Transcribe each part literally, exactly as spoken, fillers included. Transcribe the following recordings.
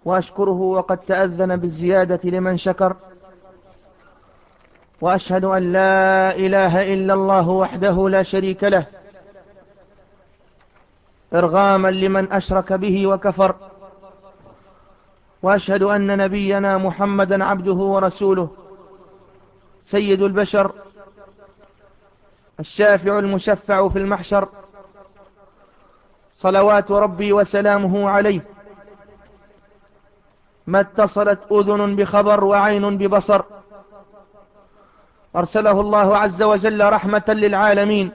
وأشكره وقد تأذن بالزيادة لمن شكر، وأشهد أن لا إله إلا الله وحده لا شريك له إرغاما لمن أشرك به وكفر، وأشهد أن نبينا محمدا عبده ورسوله سيد البشر الشافع المشفع في المحشر، صلوات ربي وسلامه عليه، ما اتصلت أذن بخبر وعين ببصر، أرسله الله عز وجل رحمة للعالمين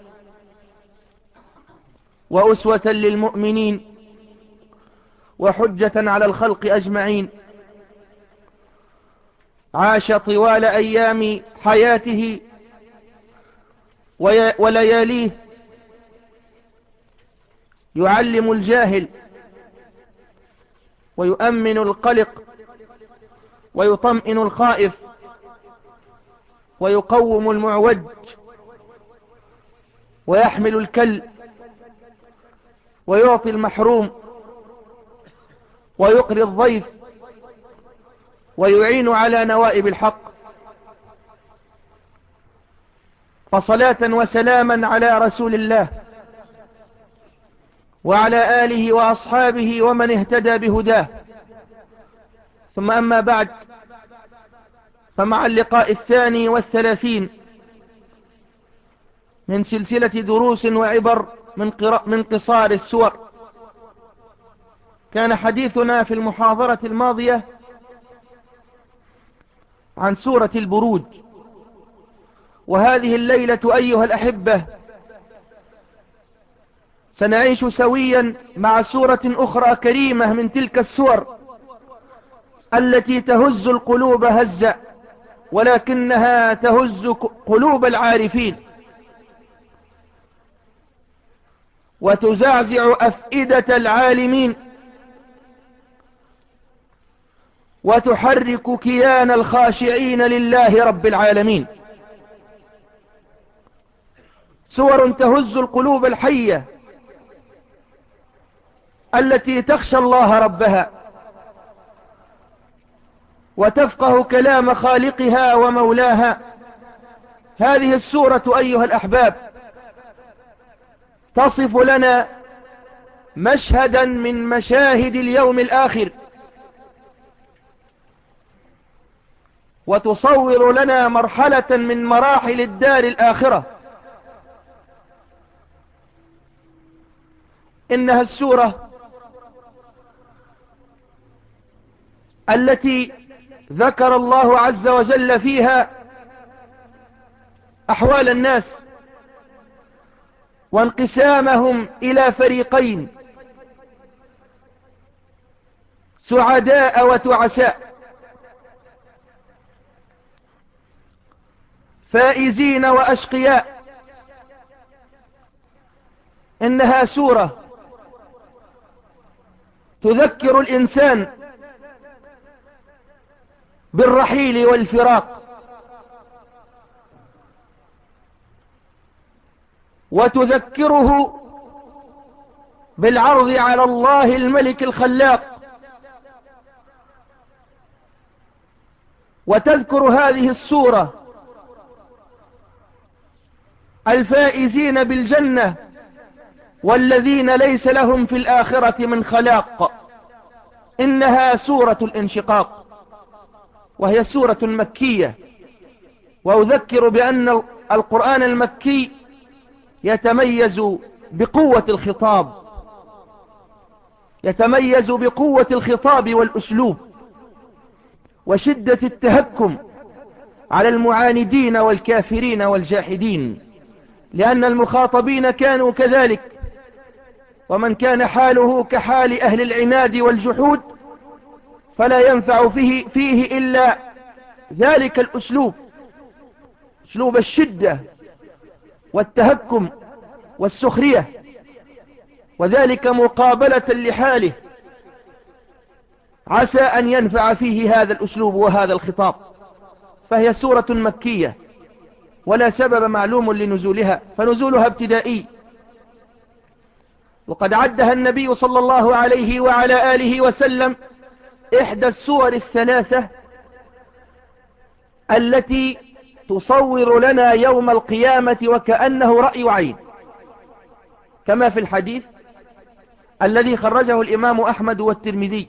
وأسوة للمؤمنين وحجة على الخلق أجمعين. عاش طوال أيام حياته ولياليه يعلم الجاهل ويؤمن القلق ويطمئن الخائف ويقوم المعوج ويحمل الكل ويعطي المحروم ويقري الضيف ويعين على نوائب الحق. فصلاة وسلاما على رسول الله وعلى آله وأصحابه ومن اهتدى بهداه، ثم أما بعد، فمع اللقاء الثاني والثلاثين من سلسلة دروس وعبر من, من قصار السور، كان حديثنا في المحاضرة الماضية عن سورة البروج، وهذه الليلة أيها الأحبة سنعيش سويا مع سورة أخرى كريمة من تلك السور التي تهز القلوب هزة، ولكنها تهز قلوب العارفين وتزعزع أفئدة العالمين وتحرك كيان الخاشعين لله رب العالمين. سور تهز القلوب الحية التي تخشى الله ربها وتفقه كلام خالقها ومولاها. هذه السورة أيها الأحباب تصف لنا مشهدا من مشاهد اليوم الآخر، وتصور لنا مرحلة من مراحل الدار الآخرة. إنها السورة التي ذكر الله عز وجل فيها أحوال الناس وانقسامهم إلى فريقين، سعداء وتعساء، فائزين وأشقياء. إنها سورة تذكر الإنسان بالرحيل والفراق، وتذكره بالعرض على الله الملك الخلاق، وتذكر هذه السورة الفائزين بالجنة والذين ليس لهم في الآخرة من خلاق. إنها سورة الانشقاق، وهي سورة مكية. وأذكر بأن القرآن المكي يتميز بقوة الخطاب، يتميز بقوة الخطاب والأسلوب وشدة التهكم على المعاندين والكافرين والجاحدين، لأن المخاطبين كانوا كذلك، ومن كان حاله كحال أهل العناد والجحود فلا ينفع فيه, فيه إلا ذلك الأسلوب، أسلوب الشدة والتهكم والسخرية، وذلك مقابلة لحاله، عسى أن ينفع فيه هذا الأسلوب وهذا الخطاب. فهي سورة مكية ولا سبب معلوم لنزولها، فنزولها ابتدائي، وقد عدها النبي صلى الله عليه وعلى آله وسلم إحدى السور الثلاثة التي تصور لنا يوم القيامة وكأنه رأي عين، كما في الحديث الذي خرجه الإمام أحمد والترمذي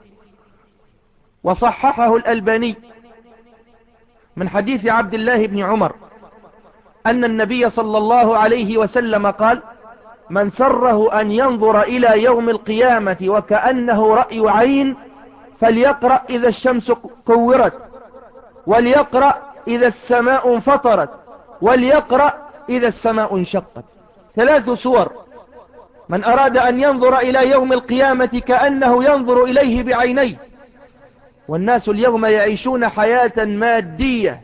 وصححه الألباني من حديث عبد الله بن عمر أن النبي صلى الله عليه وسلم قال: من سره أن ينظر إلى يوم القيامة وكأنه رأي عين فليقرأ إذا الشمس كورت، وليقرأ إذا السماء انفطرت، وليقرأ إذا السماء انشقت. ثلاث سور. من أراد أن ينظر إلى يوم القيامة كأنه ينظر إليه بعينيه. والناس اليوم يعيشون حياة مادية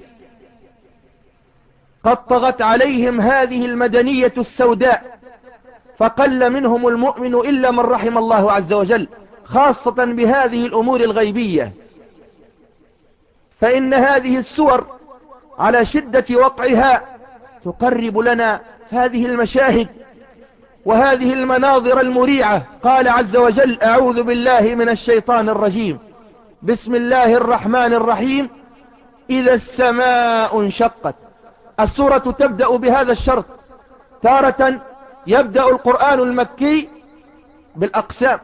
قد طغت عليهم هذه المدنية السوداء، فقل منهم المؤمن إلا من رحم الله عز وجل، خاصة بهذه الأمور الغيبية. فإن هذه السور على شدة وقعها تقرب لنا هذه المشاهد وهذه المناظر المريعة. قال عز وجل: أعوذ بالله من الشيطان الرجيم، بسم الله الرحمن الرحيم، إذا السماء انشقت. السورة تبدأ بهذا الشرط. تارة يبدأ القرآن المكي بالأقسام،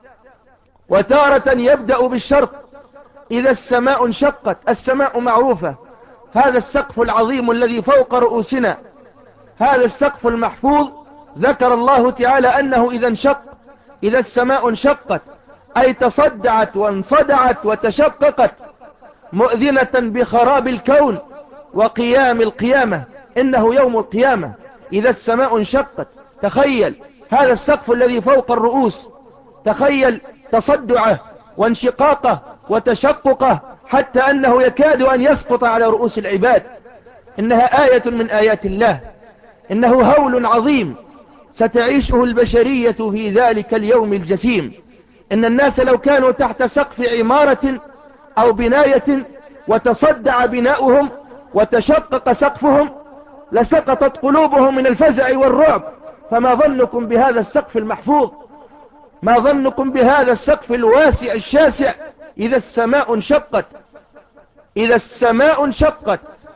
وتارة يبدأ بالشرط إذا السماء انشقت. السماء معروفة، هذا السقف العظيم الذي فوق رؤوسنا، هذا السقف المحفوظ، ذكر الله تعالى أنه إذا انشق، إذا السماء انشقت أي تصدعت وانصدعت وتشققت، مؤذنة بخراب الكون وقيام القيامة. إنه يوم القيامة. إذا السماء انشقت، تخيل هذا السقف الذي فوق الرؤوس، تخيل تصدعه وانشقاقه وتشققه حتى أنه يكاد أن يسقط على رؤوس العباد. إنها آية من آيات الله، إنه هول عظيم ستعيشه البشرية في ذلك اليوم الجسيم. إن الناس لو كانوا تحت سقف عمارة أو بناية وتصدع بناؤهم وتشقق سقفهم لسقطت قلوبهم من الفزع والرعب. فما ظنكم بهذا السقف المحفوظ؟ ما ظنكم بهذا السقف الواسع الشاسع؟ إذا السماء انشقت، إذا السماء انشقت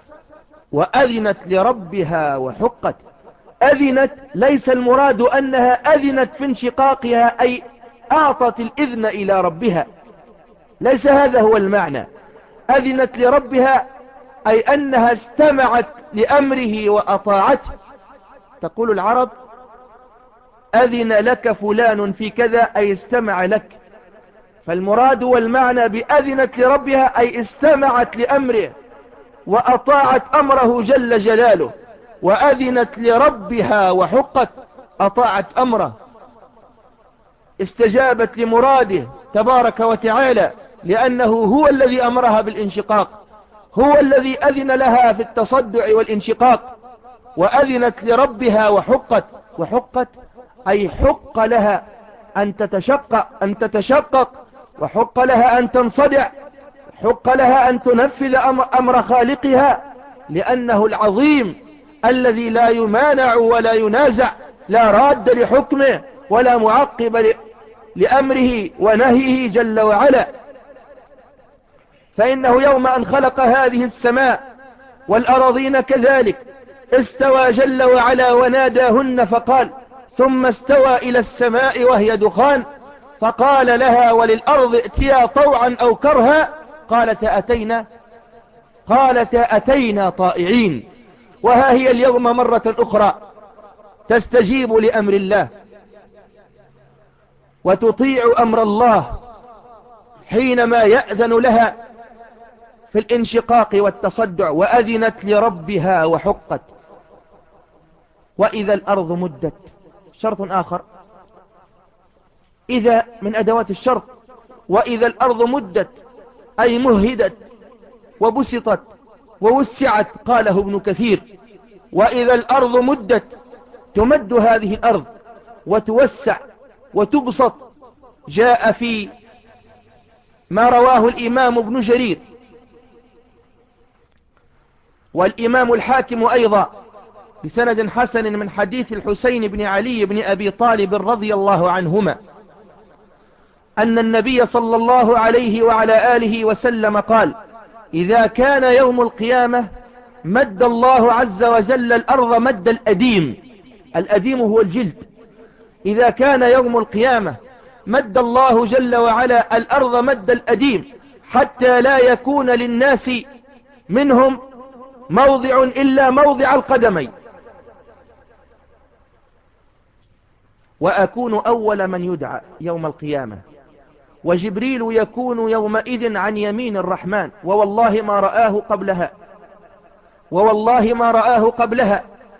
وأذنت لربها وحقت. أذنت، ليس المراد أنها أذنت في انشقاقها أي أعطت الإذن إلى ربها، ليس هذا هو المعنى. أذنت لربها أي أنها استمعت لأمره وأطاعته. تقول العرب: أذن لك فلان في كذا، أي استمع لك. فالمراد والمعنى بأذنت لربها أي استمعت لأمره وأطاعت أمره جل جلاله. وأذنت لربها وحقت، أطاعت أمره، استجابت لمراده تبارك وتعالى، لأنه هو الذي أمرها بالانشقاق، هو الذي أذن لها في التصدع والانشقاق. وأذنت لربها وحقت. وحقت أي حق لها أن تتشقق أن تتشقق وحق لها أن تنصدع، حق لها أن تنفذ أمر خالقها، لأنه العظيم الذي لا يمانع ولا ينازع، لا راد لحكمه ولا معقب لأمره ونهيه جل وعلا. فإنه يوم أن خلق هذه السماء والأراضين كذلك استوى جل وعلا وناداهن فقال: ثم استوى إلى السماء وهي دخان فقال لها وللأرض ائتيا طوعا أو كرها قالتا أتينا قالتا أتينا طائعين. وها هي اليوم مرة أخرى تستجيب لأمر الله وتطيع أمر الله حينما يأذن لها في الانشقاق والتصدع. وأذنت لربها وحقت. وإذا الأرض مدت، شرط آخر، إذا من أدوات الشرط. وإذا الأرض مدت أي مهدت وبسطت ووسعت. قاله ابن كثير: وإذا الأرض مدت، تمد هذه الأرض وتوسع وتبسط. جاء في ما رواه الإمام ابن جرير والإمام الحاكم أيضا بسند حسن من حديث الحسين بن علي بن أبي طالب رضي الله عنهما أن النبي صلى الله عليه وعلى آله وسلم قال: إذا كان يوم القيامة مد الله عز وجل الأرض مد الأديم. الأديم هو الجلد. إذا كان يوم القيامة مد الله جل وعلا الأرض مد الأديم، حتى لا يكون للناس منهم موضع إلا موضع القدمين، وأكون أول من يدعى يوم القيامة، وجبريل يكون يومئذ عن يمين الرحمن، ووالله ما رآه قبلها ووالله ما رآه قبلها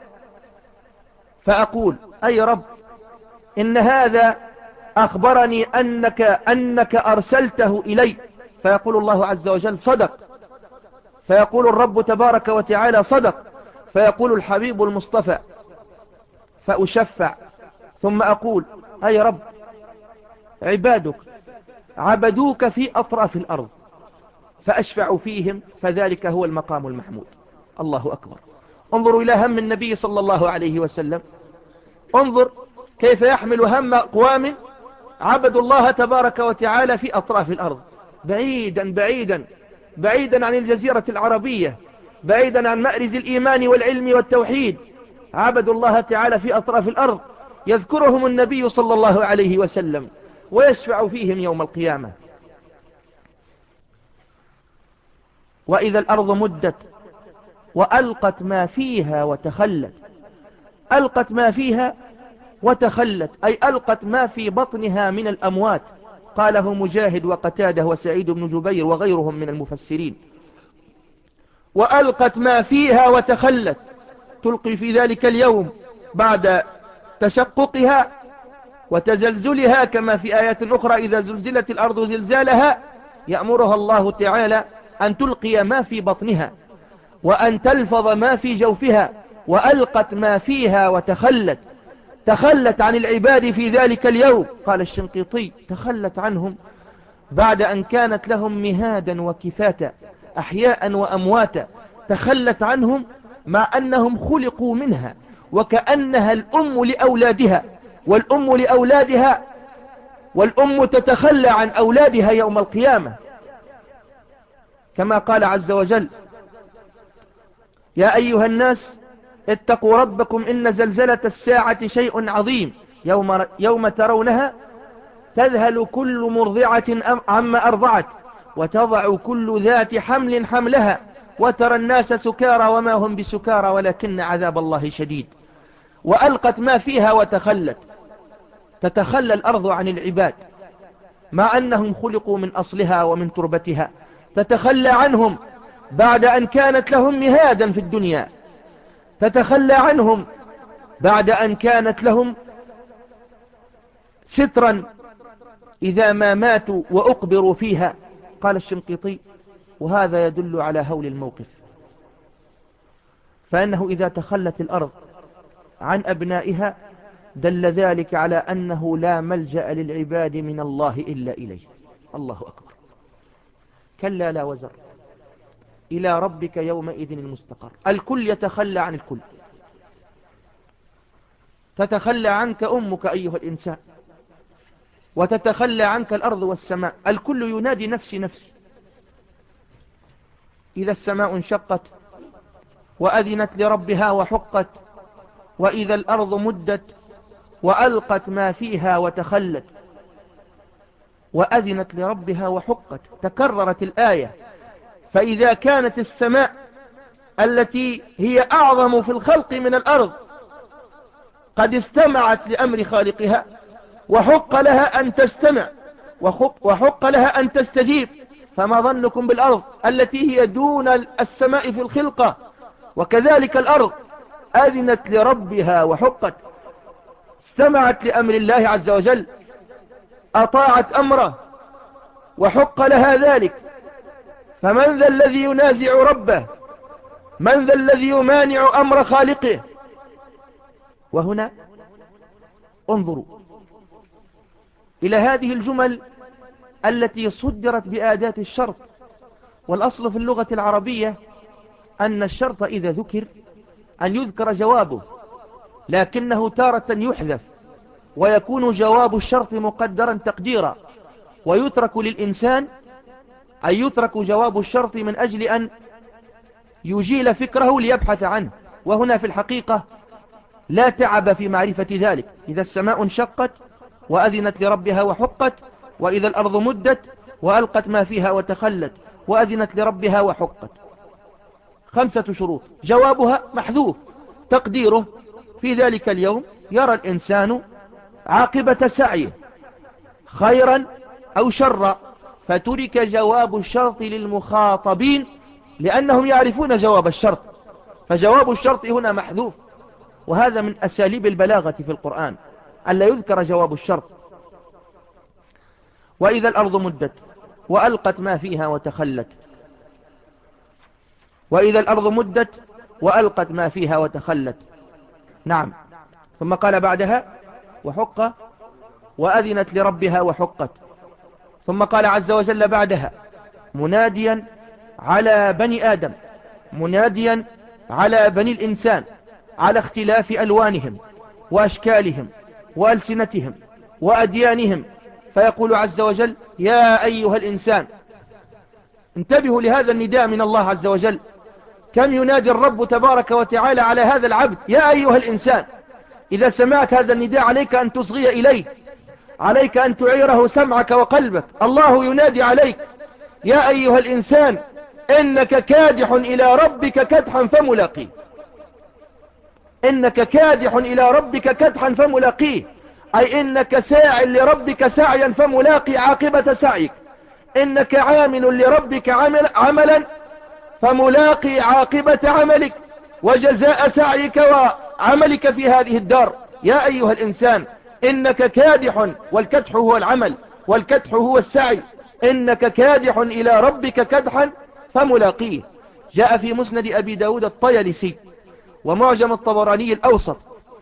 فأقول: أي رب، إن هذا أخبرني أنك, أنك أرسلته إلي. فيقول الله عز وجل: صدق. فيقول الرب تبارك وتعالى: صدق. فيقول الحبيب المصطفى: فأشفع. ثم أقول: أي رب، عبادك عبدوك في أطراف الأرض، فأشفع فيهم، فذلك هو المقام المحمود. الله أكبر. انظروا إلى هم النبي صلى الله عليه وسلم. انظر كيف يحمل هم أقوام عبدوا الله تبارك وتعالى في أطراف الأرض، بعيدا بعيدا بعيدا عن الجزيرة العربية، بعيدا عن مأرز الإيمان والعلم والتوحيد. عبدوا الله تعالى في أطراف الأرض، يذكرهم النبي صلى الله عليه وسلم ويشفع فيهم يوم القيامة. وإذا الأرض مدت وألقت ما فيها وتخلت. ألقت ما فيها وتخلت، أي ألقت ما في بطنها من الأموات. قاله مجاهد وقتاده وسعيد بن جبير وغيرهم من المفسرين. وألقت ما فيها وتخلت، تلقي في ذلك اليوم بعد تشققها وتزلزلها، كما في آيات أخرى: إذا زلزلت الأرض زلزالها، يأمرها الله تعالى أن تلقي ما في بطنها وأن تلفظ ما في جوفها. وألقت ما فيها وتخلت، تخلت عن العباد في ذلك اليوم. قال الشنقيطي: تخلت عنهم بعد أن كانت لهم مهادا وكفاتا، أحياء وأمواتا. تخلت عنهم مع أنهم خلقوا منها، وكأنها الأم لأولادها، والأم لأولادها، والأم تتخلى عن أولادها يوم القيامة، كما قال عز وجل: يا أيها الناس اتقوا ربكم إن زلزلة الساعة شيء عظيم، يوم, يوم ترونها تذهل كل مرضعة عما أرضعت، وتضع كل ذات حمل حملها، وترى الناس سكارى وما هم بسكارى ولكن عذاب الله شديد. وألقت ما فيها وتخلت، تتخلى الأرض عن العباد مع أنهم خلقوا من أصلها ومن تربتها. تتخلى عنهم بعد أن كانت لهم مهادا في الدنيا، تتخلى عنهم بعد أن كانت لهم سترا إذا ما ماتوا وأقبروا فيها. قال الشنقيطي: وهذا يدل على هول الموقف، فإنه إذا تخلت الأرض عن أبنائها دل ذلك على أنه لا ملجأ للعباد من الله إلا إليه. الله أكبر. كلا لا وزر، إلى ربك يومئذ المستقر. الكل يتخلى عن الكل، تتخلى عنك أمك أيها الإنسان، وتتخلى عنك الأرض والسماء. الكل ينادي نفسي نفسي. إذا السماء انشقت وأذنت لربها وحقت، وإذا الأرض مدت وألقت ما فيها وتخلت، وأذنت لربها وحقت. تكررت الآية. فإذا كانت السماء التي هي أعظم في الخلق من الأرض قد استمعت لأمر خالقها، وحق لها أن تستمع، وحق لها أن تستجيب، فما ظنكم بالأرض التي هي دون السماء في الخلقة؟ وكذلك الأرض أذنت لربها وحقت، استمعت لأمر الله عز وجل، أطاعت أمره، وحق لها ذلك. فمن ذا الذي ينازع ربه؟ من ذا الذي يمانع أمر خالقه؟ وهنا انظروا إلى هذه الجمل التي صدرت بآداة الشرط. والأصل في اللغة العربية أن الشرط إذا ذكر أن يذكر جوابه، لكنه تارة يحذف ويكون جواب الشرط مقدرا تقديرا. ويترك للإنسان أن يترك جواب الشرط من أجل أن يجيل فكره ليبحث عنه، وهنا في الحقيقة لا تعب في معرفة ذلك. إذا السماء انشقت وأذنت لربها وحقت، وإذا الأرض مدت وألقت ما فيها وتخلت وأذنت لربها وحقت، خمسة شروط جوابها محذوف. تقديره في ذلك اليوم يرى الإنسان عاقبة سعيه خيرا أو شرا، فترك جواب الشرط للمخاطبين لأنهم يعرفون جواب الشرط، فجواب الشرط هنا محذوف. وهذا من أساليب البلاغة في القرآن ألا يذكر جواب الشرط. وإذا الأرض مدت وألقت ما فيها وتخلت، وإذا الأرض مدت وألقت ما فيها وتخلت. نعم. ثم قال بعدها وحق وأذنت لربها وحقت. ثم قال عز وجل بعدها مناديا على بني آدم، مناديا على بني الإنسان على اختلاف ألوانهم وأشكالهم وألسنتهم وأديانهم، فيقول عز وجل يا أيها الإنسان. انتبهوا لهذا النداء من الله عز وجل، كم ينادي الرب تبارك وتعالى على هذا العبد يا أيها الإنسان. إذا سمعت هذا النداء عليك أن تصغي إليه، عليك أن تعيره سمعك وقلبك. الله ينادي عليك يا أيها الإنسان إنك كادح إلى ربك كدحا فملاقيه، إنك كادح إلى ربك كدحا فملاقيه، أي إنك ساع لربك سعيا فملاقي عاقبة سعيك، إنك عامل لربك عمل عملا فملاقي عاقبة عملك وجزاء سعيك وعملك في هذه الدار. يا أيها الإنسان إنك كادح، والكدح هو العمل والكدح هو السعي، إنك كادح إلى ربك كدحا فملاقيه. جاء في مسند أبي داود الطيالسي ومعجم الطبراني الأوسط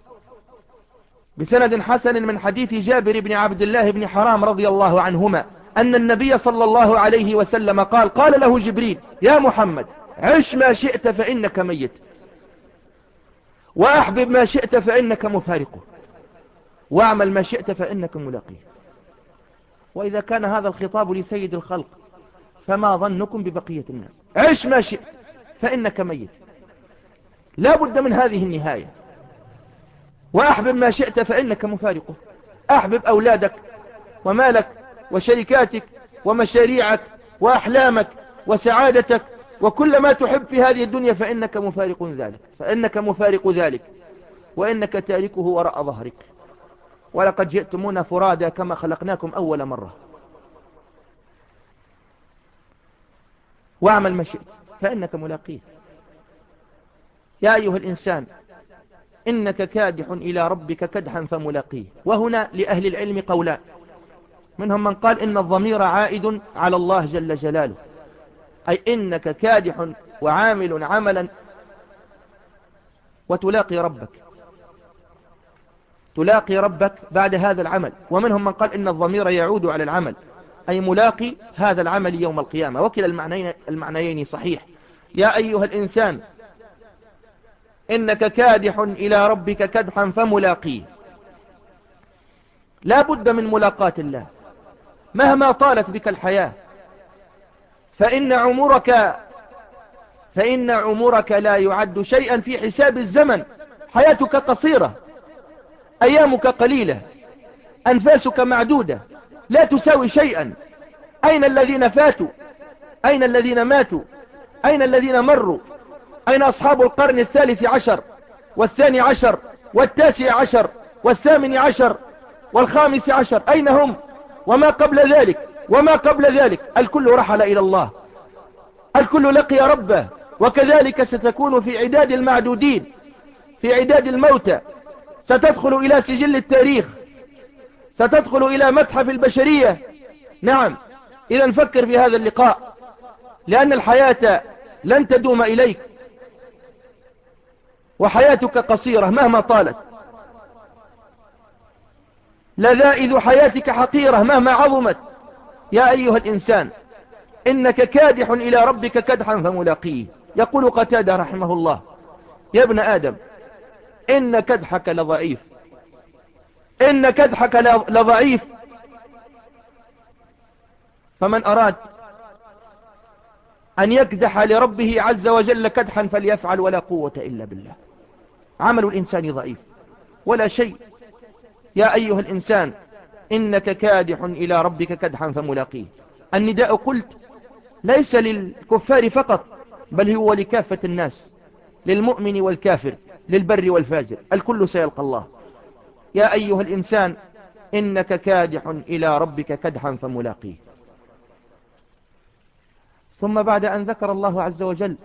بسند حسن من حديث جابر بن عبد الله بن حرام رضي الله عنهما أن النبي صلى الله عليه وسلم قال قال له جبريل يا محمد عش ما شئت فإنك ميت، وأحبب ما شئت فإنك مفارقه، واعمل ما شئت فإنك ملاقيه. وإذا كان هذا الخطاب لسيد الخلق فما ظنكم ببقية الناس؟ عش ما شئت فإنك ميت، لا بد من هذه النهاية. وأحبب ما شئت فإنك مفارقه، أحبب أولادك ومالك وشركاتك ومشاريعك وأحلامك وسعادتك وكل ما تحب في هذه الدنيا، فإنك مفارق ذلك، فإنك مفارق ذلك وإنك تاركه وراء ظهرك. ولقد جئتمونا فرادا كما خلقناكم أول مرة. واعمل ما شئت فإنك ملاقيه. يا أيها الإنسان إنك كادح إلى ربك كدحا فملاقيه. وهنا لأهل العلم قولان، منهم من قال إن الضمير عائد على الله جل جلاله، أي إنك كادح وعامل عملا وتلاقي ربك، تلاقي ربك بعد هذا العمل. ومنهم من قال إن الضمير يعود على العمل، أي ملاقي هذا العمل يوم القيامة. وكلا المعنيين, المعنيين صحيح. يا أيها الإنسان إنك كادح إلى ربك كدحا فملاقيه. لا بد من ملاقاة الله مهما طالت بك الحياة، فإن عمرك فإن عمرك لا يعد شيئا في حساب الزمن. حياتك قصيرة، أيامك قليلة، أنفاسك معدودة، لا تساوي شيئا. أين الذين فاتوا؟ أين الذين ماتوا؟ أين الذين مروا؟ أين أصحاب القرن الثالث عشر والثاني عشر والتاسع عشر والثامن عشر والخامس عشر؟ أين هم؟ وما قبل ذلك وما قبل ذلك الكل رحل إلى الله، الكل لقي ربه. وكذلك ستكون في عداد المعدودين، في عداد الموتى، ستدخل إلى سجل التاريخ، ستدخل إلى متحف البشرية. نعم، إذا نفكر في هذا اللقاء، لأن الحياة لن تدوم إليك، وحياتك قصيرة مهما طالت. لذائذ حياتك حقيرة مهما عظمت. يا أيها الإنسان إنك كادح إلى ربك كدحا فملاقيه. يقول قتادة رحمه الله يا ابن آدم إن كدحك لضعيف، إن كدحك لضعيف فمن أراد أن يكدح لربه عز وجل كدحا فليفعل، ولا قوة إلا بالله. عمل الإنسان ضعيف ولا شيء. يا أيها الإنسان إنك كادح إلى ربك كدحا فملاقيه. النداء قلت ليس للكفار فقط، بل هو لكافة الناس، للمؤمن والكافر، للبر والفاجر، الكل سيلقى الله. يا أيها الإنسان إنك كادح إلى ربك كدحا فملاقيه. ثم بعد أن ذكر الله عز وجل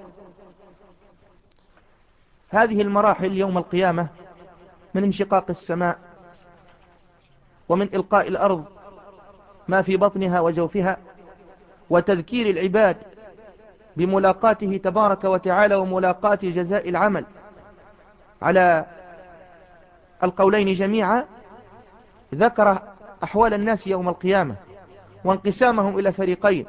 هذه المراحل يوم القيامة من انشقاق السماء ومن إلقاء الأرض ما في بطنها وجوفها، وتذكير العباد بملاقاته تبارك وتعالى وملاقاة جزاء العمل على القولين جميعا، ذكر أحوال الناس يوم القيامة وانقسامهم إلى فريقين،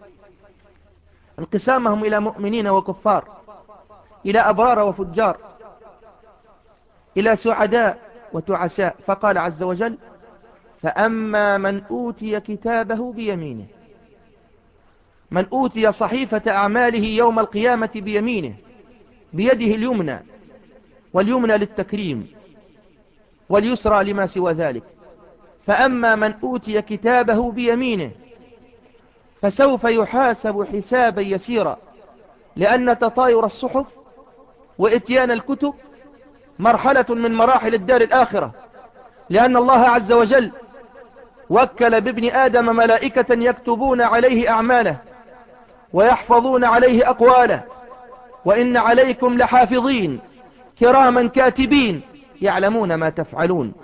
انقسامهم إلى مؤمنين وكفار، إلى أبرار وفجار، إلى سعداء وتعساء. فقال عز وجل: فأما من أوتي كتابه بيمينه. من أوتي صحيفة أعماله يوم القيامة بيمينه، بيده اليمنى، واليمنى للتكريم واليسرى لما سوى ذلك. فأما من أوتي كتابه بيمينه فسوف يحاسب حسابا يسيرا، لأن تطاير الصحف وإتيان الكتب مرحلة من مراحل الدار الآخرة، لأن الله عز وجل وكل بابن آدم ملائكة يكتبون عليه أعماله ويحفظون عليه أقواله، وإن عليكم لحافظين كراما كاتبين يعلمون ما تفعلون.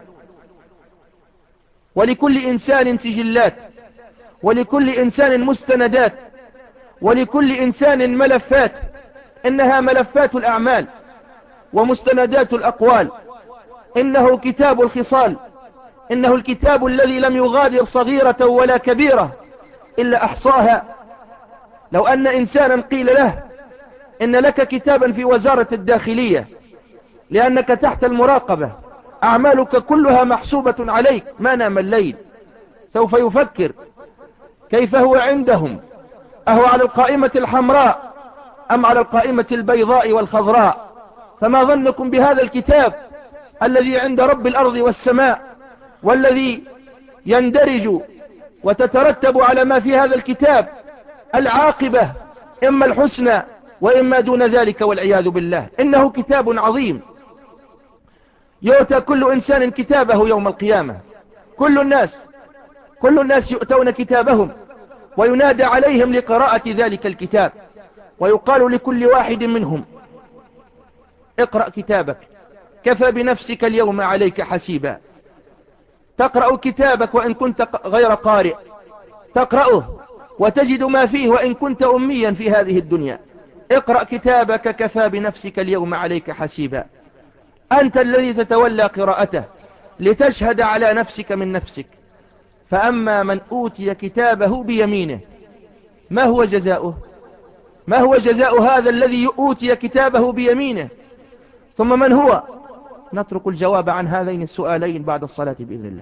ولكل إنسان سجلات، ولكل إنسان مستندات، ولكل إنسان ملفات، إنها ملفات الأعمال ومستندات الأقوال. إنه كتاب الخصال، إنه الكتاب الذي لم يغادر صغيرة ولا كبيرة إلا أحصاها. لو أن إنسانا قيل له إن لك كتابا في وزارة الداخلية لأنك تحت المراقبة، أعمالك كلها محسوبة عليك، ما نام الليل، سوف يفكر كيف هو عندهم، أهو على القائمة الحمراء أم على القائمة البيضاء والخضراء. فما ظنكم بهذا الكتاب الذي عند رب الأرض والسماء، والذي يندرج وتترتب على ما في هذا الكتاب العاقبة، إما الحسنى وإما دون ذلك والعياذ بالله. إنه كتاب عظيم. يؤتى كل إنسان كتابه يوم القيامة، كل الناس كل الناس يؤتون كتابهم، وينادى عليهم لقراءة ذلك الكتاب، ويقال لكل واحد منهم: اقرأ كتابك كفى بنفسك اليوم عليك حسيبا. تقرأ كتابك وإن كنت غير قارئ، تقرأه وتجد ما فيه وإن كنت أميا في هذه الدنيا. اقرأ كتابك كفى بنفسك اليوم عليك حسيبا. أنت الذي تتولى قراءته لتشهد على نفسك من نفسك. فأما من أوتي كتابه بيمينه، ما هو جزاؤه؟ ما هو جزاء هذا الذي أوتي كتابه بيمينه؟ ثم من هو؟ نترك الجواب عن هذين السؤالين بعد الصلاة بإذن الله.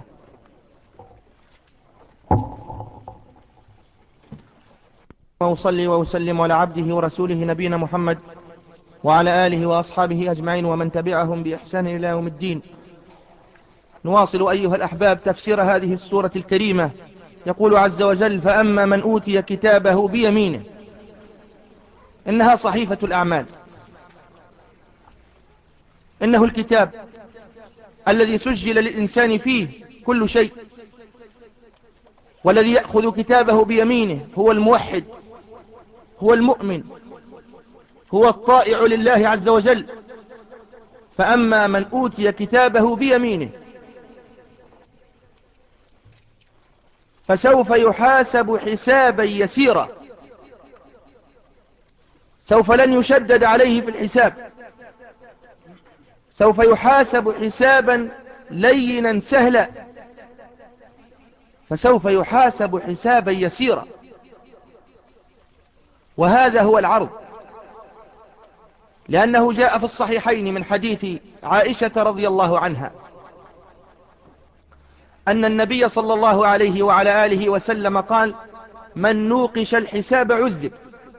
وأصلي وأسلم على عبده ورسوله نبينا محمد وعلى آله وأصحابه أجمعين ومن تبعهم بإحسان إلى يوم الدين. نواصل أيها الأحباب تفسير هذه السورة الكريمة. يقول عز وجل: فأما من أوتي كتابه بيمينه. إنها صحيفة الأعمال، إنه الكتاب الذي سجل للإنسان فيه كل شيء. والذي يأخذ كتابه بيمينه هو الموحد، هو المؤمن، هو الطائع لله عز وجل. فأما من أوتي كتابه بيمينه فسوف يحاسب حسابا يسيرا. سوف لن يشدد عليه في الحساب، سوف يحاسب حسابا لينا سهلا، فسوف يحاسب حسابا يسيرا. وهذا هو العرض، لأنه جاء في الصحيحين من حديث عائشة رضي الله عنها أن النبي صلى الله عليه وعلى آله وسلم قال: من نوقش الحساب عذب،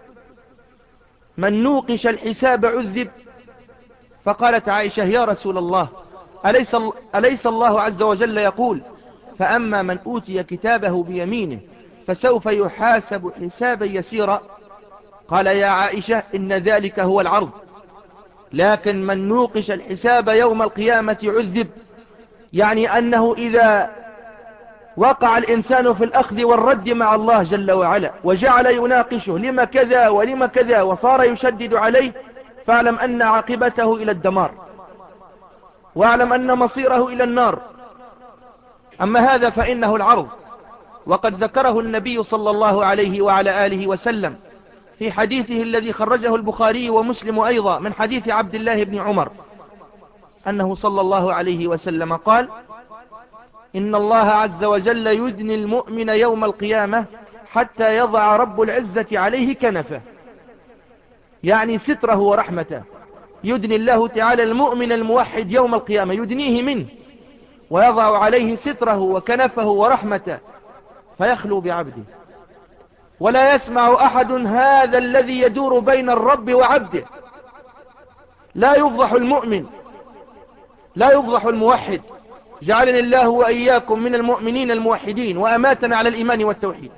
من نوقش الحساب عذب. فقالت عائشة يا رسول الله أليس, أليس الله عز وجل يقول فأما من أوتي كتابه بيمينه فسوف يحاسب حسابا يسيرا؟ قال يا عائشة إن ذلك هو العرض، لكن من نوقش الحساب يوم القيامة عذب، يعني أنه إذا وقع الإنسان في الأخذ والرد مع الله جل وعلا وجعل يناقشه لما كذا ولما كذا وصار يشدد عليه، فاعلم أن عاقبته إلى الدمار، واعلم أن مصيره إلى النار. أما هذا فإنه العرض، وقد ذكره النبي صلى الله عليه وعلى آله وسلم في حديثه الذي خرجه البخاري ومسلم أيضا من حديث عبد الله بن عمر أنه صلى الله عليه وسلم قال إن الله عز وجل يدني المؤمن يوم القيامة حتى يضع رب العزة عليه كنفه، يعني ستره ورحمته. يدني الله تعالى المؤمن الموحد يوم القيامة، يدنيه منه ويضع عليه ستره وكنفه ورحمته، فيخلو بعبده ولا يسمع أحد هذا الذي يدور بين الرب وعبده. لا يفضح المؤمن، لا يفضح الموحد. جعلني الله وإياكم من المؤمنين الموحدين وأماتنا على الإيمان والتوحيد.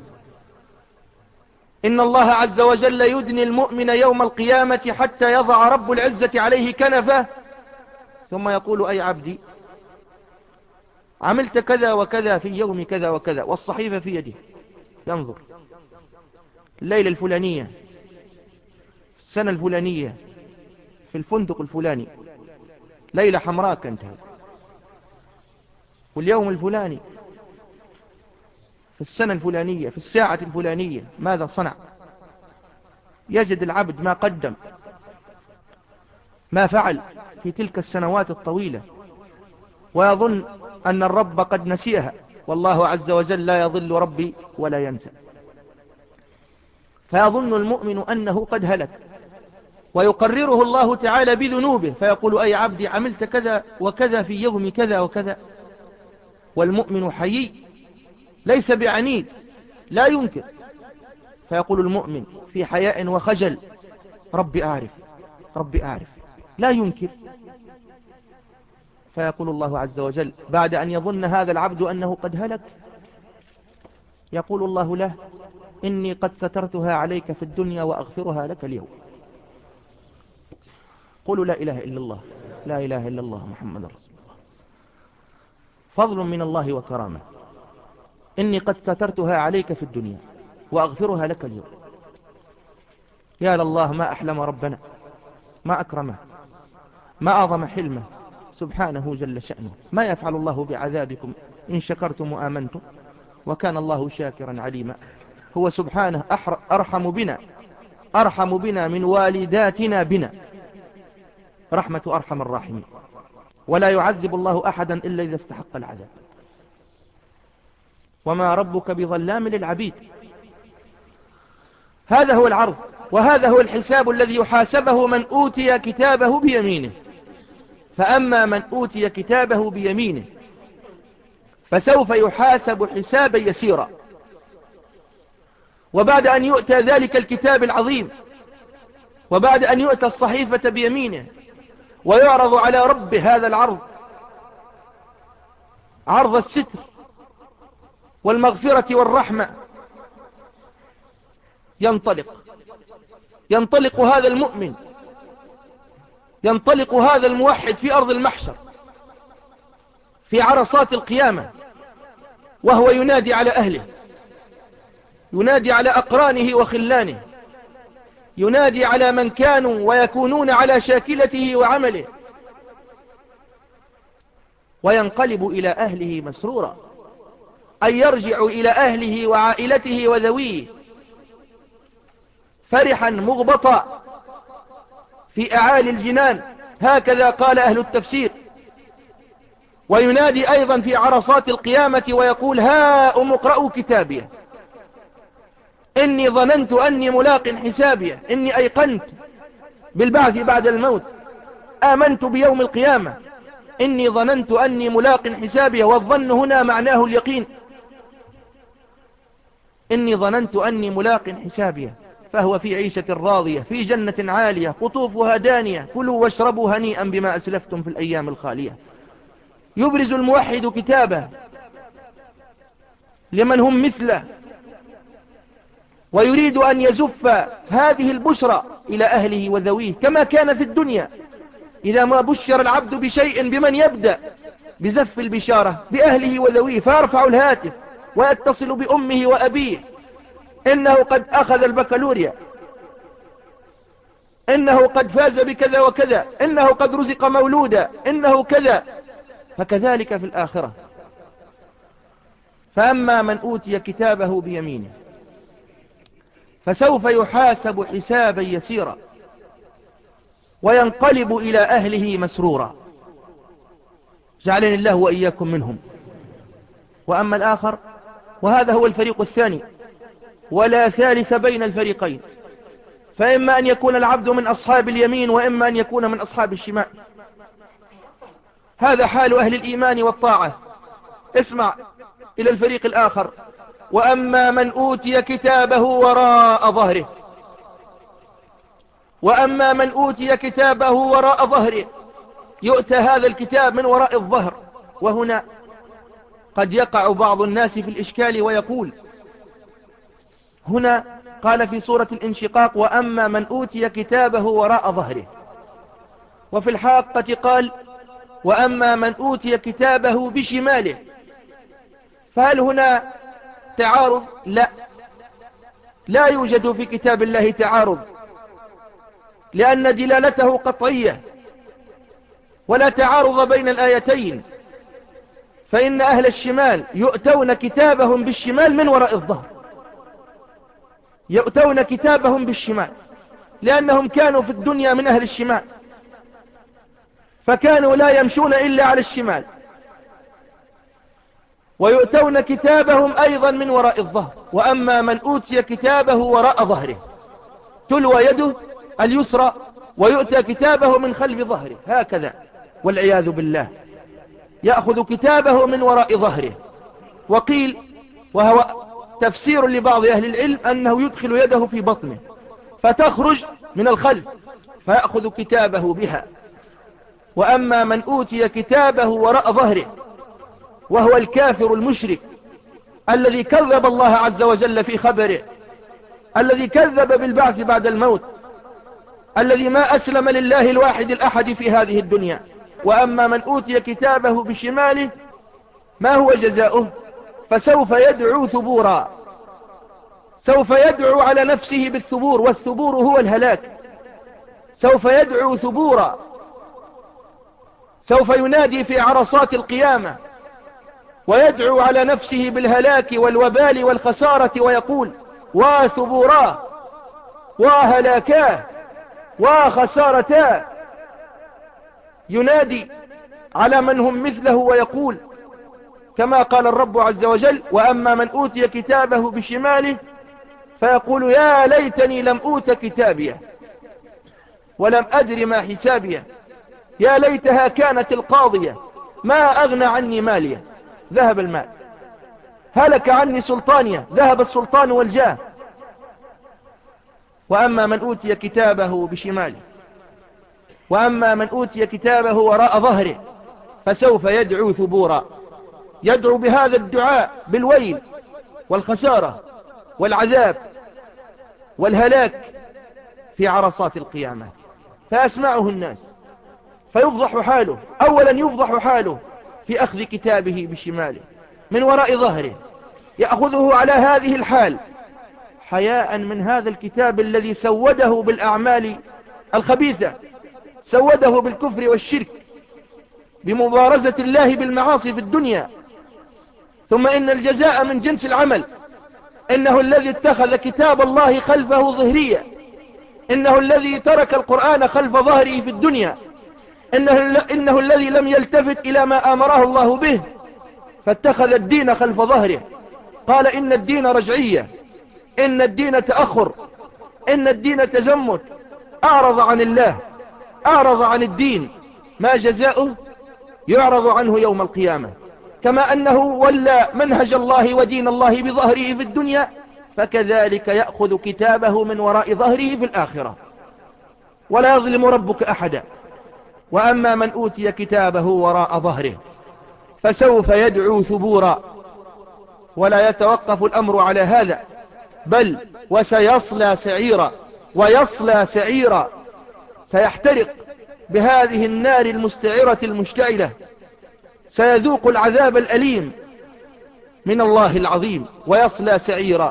إن الله عز وجل يدني المؤمن يوم القيامة حتى يضع رب العزة عليه كنفه، ثم يقول أي عبدي عملت كذا وكذا في يوم كذا وكذا، والصحيفة في يده، ينظر الليلة الفلانية في السنة الفلانية في الفندق الفلاني، ليلة حمراء كانت هذه، واليوم الفلاني في السنة الفلانية في الساعة الفلانية ماذا صنع. يجد العبد ما قدم، ما فعل في تلك السنوات الطويلة، ويظن أن الرب قد نسيها، والله عز وجل لا يضل ربي ولا ينسى. فيظن المؤمن أنه قد هلك، ويقرره الله تعالى بذنوبه، فيقول أي عبدي عملت كذا وكذا في يوم كذا وكذا. والمؤمن حيي ليس بعنيد، لا ينكر، فيقول المؤمن في حياء وخجل ربي أعرف ربي أعرف، لا ينكر. فيقول الله عز وجل بعد أن يظن هذا العبد أنه قد هلك، يقول الله له إني قد سترتها عليك في الدنيا وأغفرها لك اليوم. قولوا لا إله إلا الله، لا إله إلا الله محمد رسول الله. فضل من الله وكرامة، إني قد سترتها عليك في الدنيا وأغفرها لك اليوم. يا لله ما أحلم ربنا، ما أكرمه، ما أعظم حلمه سبحانه جل شأنه. ما يفعل الله بعذابكم إن شكرتم وآمنتم وكان الله شاكرا عليما. هو سبحانه أرحم بنا، أرحم بنا من والداتنا بنا، رحمة أرحم الراحمين. ولا يعذب الله أحدا إلا إذا استحق العذاب، وما ربك بظلام للعبيد. هذا هو العرض، وهذا هو الحساب الذي يحاسبه من أوتي كتابه بيمينه. فأما من أوتي كتابه بيمينه فسوف يحاسب حسابا يسيرا. وبعد أن يؤتى ذلك الكتاب العظيم، وبعد أن يؤتى الصحيفة بيمينه ويعرض على ربه هذا العرض، عرض الستر والمغفرة والرحمة، ينطلق ينطلق هذا المؤمن، ينطلق هذا الموحد في أرض المحشر في عرصات القيامة، وهو ينادي على أهله، ينادي على أقرانه وخلانه، ينادي على من كانوا ويكونون على شاكلته وعمله، وينقلب إلى أهله مسرورا، أي يرجع إلى أهله وعائلته وذويه فرحا مغبطا في أعالي الجنان، هكذا قال أهل التفسير. وينادي أيضا في عرصات القيامة ويقول ها أم اقرأوا كتابي إني ظننت أني ملاق حسابي، إني أيقنت بالبعث بعد الموت، آمنت بيوم القيامة، إني ظننت أني ملاق حسابي. والظن هنا معناه اليقين. إني ظننت أني ملاق حسابيه فهو في عيشة راضية في جنة عالية قطوفها دانية كلوا واشربوا هنيئا بما أسلفتم في الأيام الخالية. يبرز الموحد كتابه لمن هم مثله، ويريد أن يزف هذه البشرى إلى أهله وذويه كما كان في الدنيا. إذا ما بشر العبد بشيء بمن يبدأ بزف البشارة؟ بأهله وذويه، فيرفع الهاتف ويتصل بأمه وأبيه: إنه قد أخذ البكالوريا، إنه قد فاز بكذا وكذا، إنه قد رزق مولودا، إنه كذا. فكذلك في الآخرة. فأما من أوتي كتابه بيمينه فسوف يحاسب حسابا يسيرا وينقلب إلى أهله مسرورا، جعلني الله وإياكم منهم. وأما الآخر، وهذا هو الفريق الثاني ولا ثالث بين الفريقين، فإما أن يكون العبد من أصحاب اليمين وإما أن يكون من أصحاب الشمال. هذا حال أهل الإيمان والطاعة. اسمع إلى الفريق الآخر: وأما من أوتي كتابه وراء ظهره. وأما من أوتي كتابه وراء ظهره، يؤتى هذا الكتاب من وراء الظهر. وهنا قد يقع بعض الناس في الإشكال ويقول: هنا قال في سورة الانشقاق: وأما من أوتي كتابه وراء ظهره، وفي الحاقة قال: وأما من أوتي كتابه بشماله. فهل هنا تعارض؟ لا، لا يوجد في كتاب الله تعارض، لأن دلالته قطعية ولا تعارض بين الآيتين. فإن أهل الشمال يؤتون كتابهم بالشمال من وراء الظهر، يؤتون كتابهم بالشمال لأنهم كانوا في الدنيا من أهل الشمال، فكانوا لا يمشون إلا على الشمال. ويؤتون كتابهم أيضا من وراء الظهر. وأما من أوتي كتابه وراء ظهره، تلوى يده اليسرى ويؤتى كتابه من خلف ظهره هكذا، والعياذ بالله، يأخذ كتابه من وراء ظهره. وقيل، وهو تفسير لبعض أهل العلم، أنه يدخل يده في بطنه فتخرج من الخلف فيأخذ كتابه بها. وأما من أوتي كتابه وراء ظهره، وهو الكافر المشرك الذي كذب الله عز وجل في خبره، الذي كذب بالبعث بعد الموت، الذي ما أسلم لله الواحد الأحد في هذه الدنيا. وأما من أوتي كتابه بشماله، ما هو جزاؤه؟ فسوف يدعو ثبورا، سوف يدعو على نفسه بالثبور، والثبور هو الهلاك. سوف يدعو ثبورا، سوف ينادي في عرصات القيامة ويدعو على نفسه بالهلاك والوبال والخسارة ويقول: وثبورا وهلاكا وخسارتا. ينادي على من هم مثله ويقول كما قال الرب عز وجل: وأما من أوتي كتابه بشماله فيقول: يا ليتني لم أوت كتابيه ولم أدر ما حسابيه، يا ليتها كانت القاضية ما أغنى عني ماليه، ذهب المال، هلك عني سلطانيه، ذهب السلطان والجاه. وأما من أوتي كتابه بشماله، وأما من أوتي كتابه وراء ظهره فسوف يدعو ثبورا، يدعو بهذا الدعاء بالويل والخسارة والعذاب والهلاك في عرصات القيامة، فيسمعه الناس فيفضح حاله. أولا يفضح حاله في أخذ كتابه بشماله من وراء ظهره، يأخذه على هذه الحال حياء من هذا الكتاب الذي سوده بالأعمال الخبيثة، سوده بالكفر والشرك، بمبارزة الله بالمعاصي في الدنيا. ثم إن الجزاء من جنس العمل. إنه الذي اتخذ كتاب الله خلفه ظهريا، إنه الذي ترك القرآن خلف ظهره في الدنيا، إنه, إنه الذي لم يلتفت إلى ما آمره الله به فاتخذ الدين خلف ظهره. قال: إن الدين رجعية، إن الدين تأخر، إن الدين تزمت. أعرض عن الله، أعرض عن الدين. ما جزاؤه؟ يعرض عنه يوم القيامة. كما أنه ولى منهج الله ودين الله بظهره في الدنيا، فكذلك يأخذ كتابه من وراء ظهره في الآخرة، ولا يظلم ربك أحدا. وأما من أوتي كتابه وراء ظهره فسوف يدعو ثبورا. ولا يتوقف الأمر على هذا، بل وسيصلى سعيرا، ويصلى سعيرا، سيحترق بهذه النار المستعرة المشتعلة، سيذوق العذاب الأليم من الله العظيم، ويصلى سعيرا.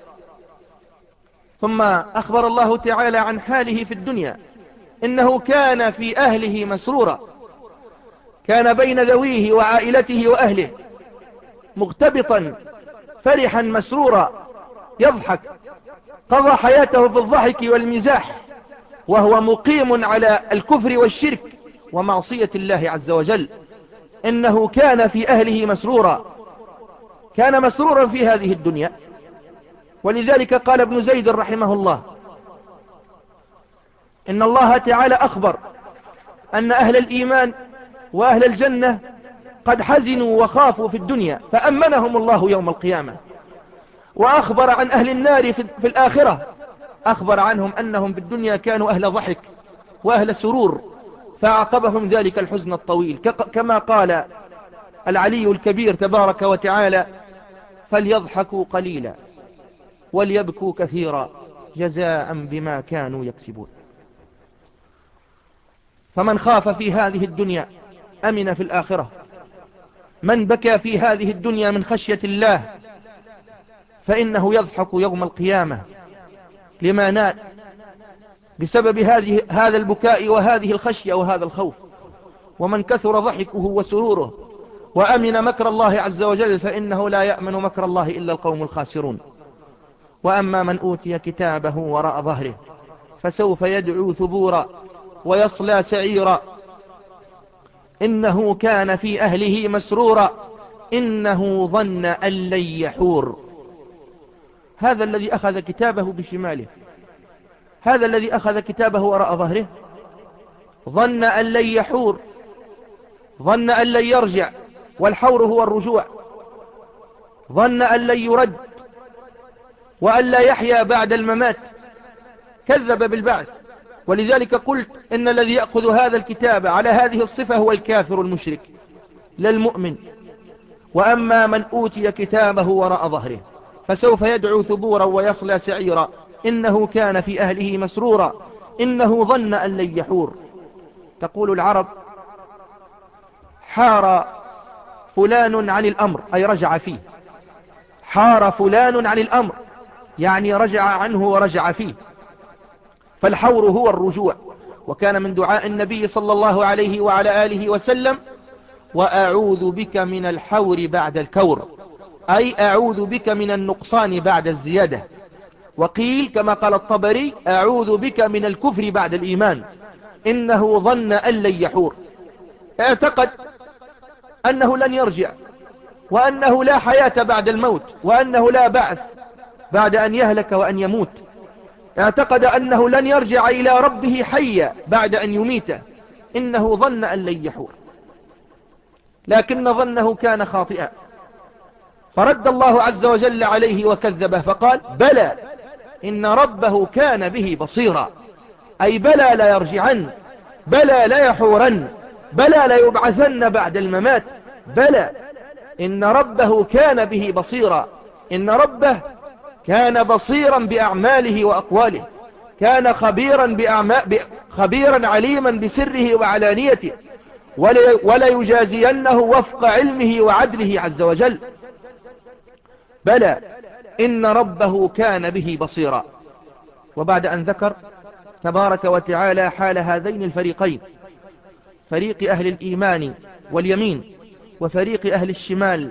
ثم أخبر الله تعالى عن حاله في الدنيا، إنه كان في أهله مسرورا، كان بين ذويه وعائلته وأهله مغتبطا فرحا مسرورا، يضحك، قضى حياته في الضحك والمزاح، وهو مقيم على الكفر والشرك ومعصية الله عز وجل. إنه كان في أهله مسرورا، كان مسرورا في هذه الدنيا. ولذلك قال ابن زيد رحمه الله: إن الله تعالى أخبر أن أهل الإيمان وأهل الجنة قد حزنوا وخافوا في الدنيا فأمنهم الله يوم القيامة. وأخبر عن أهل النار في الآخرة، أخبر عنهم أنهم في الدنيا كانوا أهل ضحك وأهل سرور، فأعقبهم ذلك الحزن الطويل، كما قال العلي الكبير تبارك وتعالى: فليضحكوا قليلا وليبكوا كثيرا جزاء بما كانوا يكسبون. فمن خاف في هذه الدنيا أمن في الآخرة، من بكى في هذه الدنيا من خشية الله فإنه يضحك يوم القيامة لما نال بسبب هذه هذا البكاء وهذه الخشية وهذا الخوف. ومن كثر ضحكه وسروره وأمن مكر الله عز وجل فإنه لا يأمن مكر الله إلا القوم الخاسرون. وأما من أوتي كتابه وراء ظهره فسوف يدعو ثبورا ويصلى سعيرا، إنه كان في أهله مسرورا، إنه ظن أن لن يحور. هذا الذي أخذ كتابه بشماله، هذا الذي أخذ كتابه وراء ظهره، ظن أن لن يحور، ظن أن لن يرجع، والحور هو الرجوع، ظن أن لن يرد وأن لا يحيا بعد الممات، كذب بالبعث. ولذلك قلت إن الذي يأخذ هذا الكتاب على هذه الصفة هو الكافر المشرك لا المؤمن. وأما من أوتي كتابه وراء ظهره فسوف يدعو ثبورا ويصلى سعيرا، إنه كان في أهله مسرورا، إنه ظن أن لن يحور. تقول العرب: حار فلان عن الأمر، أي رجع فيه. حار فلان عن الأمر يعني رجع عنه ورجع فيه. فالحور هو الرجوع. وكان من دعاء النبي صلى الله عليه وعلى آله وسلم: وأعوذ بك من الحور بعد الكور، أي أعوذ بك من النقصان بعد الزيادة. وقيل كما قال الطبري: أعوذ بك من الكفر بعد الإيمان. إنه ظن أن لن يحور، اعتقد أنه لن يرجع، وأنه لا حياة بعد الموت، وأنه لا بعث بعد أن يهلك وأن يموت. اعتقد أنه لن يرجع إلى ربه حيا بعد أن يميته. إنه ظن أن لن يحور، لكن ظنه كان خاطئا، فرد الله عز وجل عليه وكذبه فقال: بلى إن ربه كان به بصيرا، أي بلى لا يرجعن، بلى لا يحورن، بلى لا يبعثن بعد الممات، بلى إن ربه كان به بصيرا. إن ربه كان بصيرا بأعماله وأقواله، كان خبيرا, بأعمال خبيرا عليما بسره وعلانيته، ولا يجازينه وفق علمه وعدله عز وجل. بلى إن ربه كان به بصيرا. وبعد أن ذكر تبارك وتعالى حال هذين الفريقين، فريق أهل الإيمان واليمين وفريق أهل الشمال،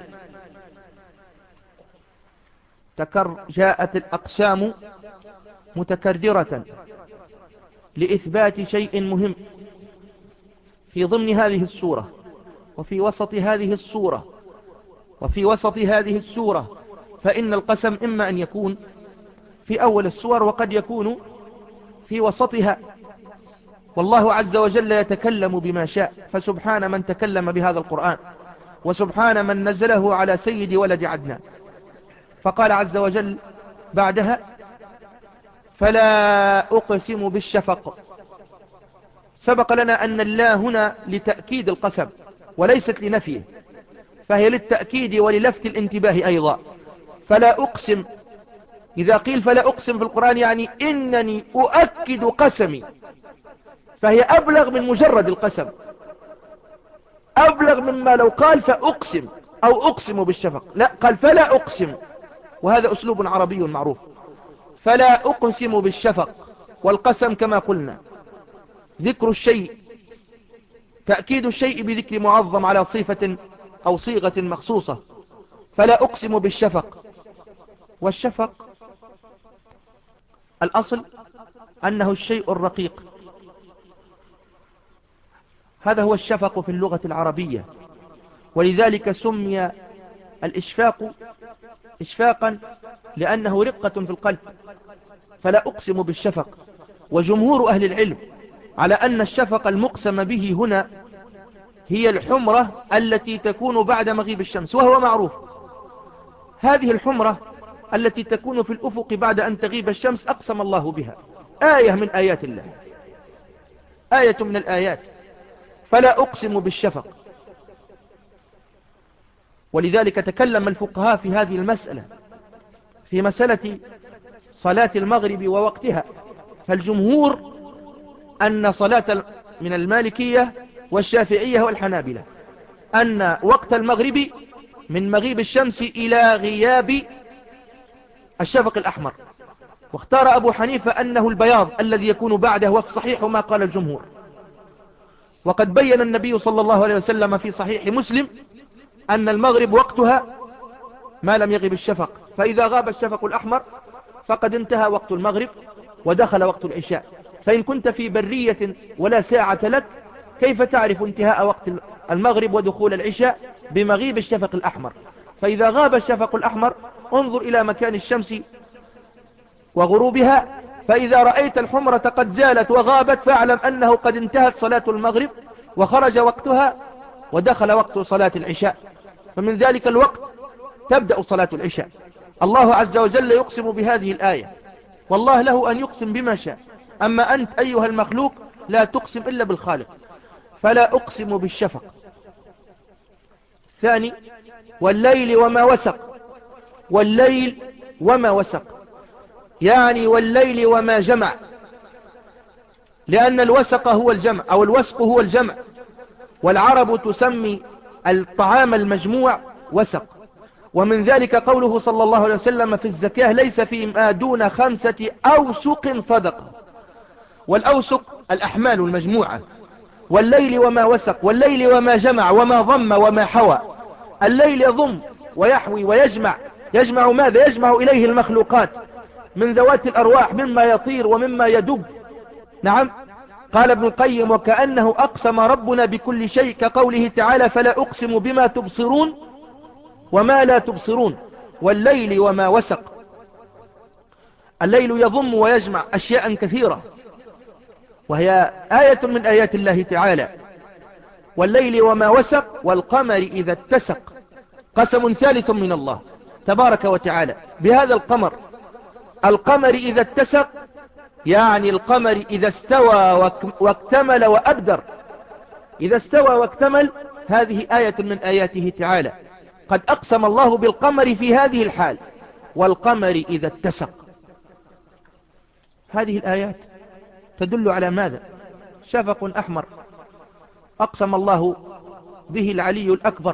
تكر جاءت الأقسام متكررة لإثبات شيء مهم في ضمن هذه السورة، وفي وسط هذه السورة وفي وسط هذه السورة. فإن القسم إما أن يكون في أول السور وقد يكون في وسطها، والله عز وجل يتكلم بما شاء. فسبحان من تكلم بهذا القرآن، وسبحان من نزله على سيد ولد عدنان. فقال عز وجل: بعدها فلا أقسم بالشفق. سبق لنا أن الله هنا لتأكيد القسم وليست لنفيه، فهي للتأكيد وللفت الانتباه أيضا. فلا أقسم، إذا قيل فلا أقسم في القرآن يعني إنني أؤكد قسمي، فهي أبلغ من مجرد القسم، أبلغ مما لو قال فأقسم أو أقسم بالشفق. لا، قال فلا أقسم، وهذا أسلوب عربي معروف. فلا أقسم بالشفق. والقسم كما قلنا ذكر الشيء، تأكيد الشيء بذكر معظم على صفة أو صيغة مخصوصة. فلا أقسم بالشفق. والشفق الأصل أنه الشيء الرقيق، هذا هو الشفق في اللغة العربية، ولذلك سمي الإشفاق إشفاقا لأنه رقة في القلب. فلا أقسم بالشفق. وجمهور أهل العلم على أن الشفق المقسم به هنا هي الحمرة التي تكون بعد مغيب الشمس، وهو معروف. هذه الحمرة التي تكون في الأفق بعد أن تغيب الشمس أقسم الله بها، آية من آيات الله، آية من الآيات. فلا أقسم بالشفق. ولذلك تكلم الفقهاء في هذه المسألة، في مسألة صلاة المغرب ووقتها. فالجمهور أن صلاة من المالكية والشافعية والحنابلة أن وقت المغرب من مغيب الشمس إلى غياب الشفق الأحمر، واختار أبو حنيفة أنه البياض الذي يكون بعده، والصحيح ما قال الجمهور. وقد بين النبي صلى الله عليه وسلم في صحيح مسلم أن المغرب وقتها ما لم يغب الشفق، فإذا غاب الشفق الأحمر فقد انتهى وقت المغرب ودخل وقت العشاء. فإن كنت في برية ولا ساعة لك، كيف تعرف انتهاء وقت المغرب ودخول العشاء؟ بمغيب الشفق الأحمر. فإذا غاب الشفق الأحمر انظر إلى مكان الشمس وغروبها، فإذا رأيت الحمرة قد زالت وغابت فاعلم أنه قد انتهت صلاة المغرب وخرج وقتها ودخل وقت صلاة العشاء. فمن ذلك الوقت تبدأ صلاة العشاء. الله عز وجل يقسم بهذه الآية، والله له أن يقسم بما شاء، أما أنت أيها المخلوق لا تقسم إلا بالخالق. فلا أقسم بالشفق. ثاني، والليل وما وسق. والليل وما وسق يعني والليل وما جمع، لأن الوسق هو الجمع أو الوسق هو الجمع، والعرب تسمي الطعام المجموع وسق. ومن ذلك قوله صلى الله عليه وسلم في الزكاة: ليس فيما دون خمسة أوسق صدقة. والأوسق الأحمال المجموعة. والليل وما وسق، والليل وما جمع وما ضم وما حوى. الليل يضم ويحوي ويجمع. يجمع ماذا؟ يجمع إليه المخلوقات من ذوات الأرواح، مما يطير ومما يدب. نعم، قال ابن القيم: وكأنه أقسم ربنا بكل شيء، كقوله تعالى: فلا أقسم بما تبصرون وما لا تبصرون. والليل وما وسق. الليل يضم ويجمع أشياء كثيرة، وهي آية من آيات الله تعالى. والليل وما وسق والقمر إذا اتسق. قسم ثالث من الله تبارك وتعالى بهذا القمر. القمر إذا اتسق يعني القمر إذا استوى واكتمل وأبدر. إذا استوى واكتمل هذه آية من آياته تعالى. قد أقسم الله بالقمر في هذه الحال. والقمر إذا اتسق. هذه الآيات تدل على ماذا؟ شفق أحمر أقسم الله به العلي الأكبر.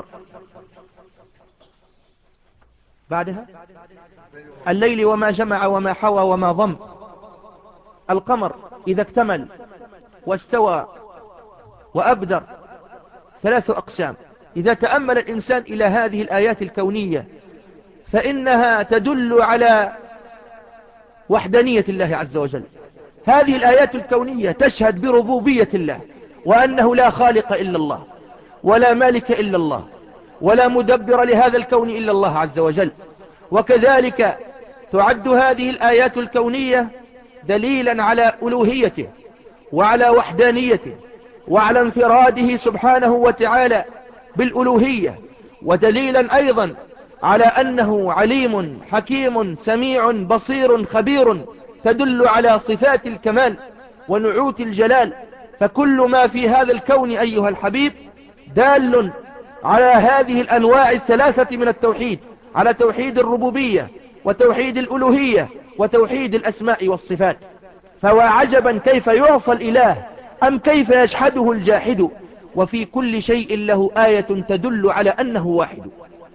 بعدها الليل وما جمع وما حوى وما ضم. القمر إذا اكتمل واستوى وأبدر ثلاث أقسام. إذا تأمل الإنسان إلى هذه الآيات الكونية فإنها تدل على وحدانية الله عز وجل. هذه الآيات الكونية تشهد بربوبية الله، وأنه لا خالق إلا الله، ولا مالك إلا الله، ولا مدبر لهذا الكون إلا الله عز وجل. وكذلك تعد هذه الآيات الكونية دليلا على ألوهيته وعلى وحدانيته وعلى انفراده سبحانه وتعالى بالألوهية، ودليلا أيضا على أنه عليم حكيم سميع بصير خبير، تدل على صفات الكمال ونعوت الجلال. فكل ما في هذا الكون أيها الحبيب دال على هذه الأنواع الثلاثة من التوحيد، على توحيد الربوبية وتوحيد الألوهية وتوحيد الأسماء والصفات. فوعجبا كيف يعصى الإله أم كيف يجحده الجاحد، وفي كل شيء له آية تدل على أنه واحد.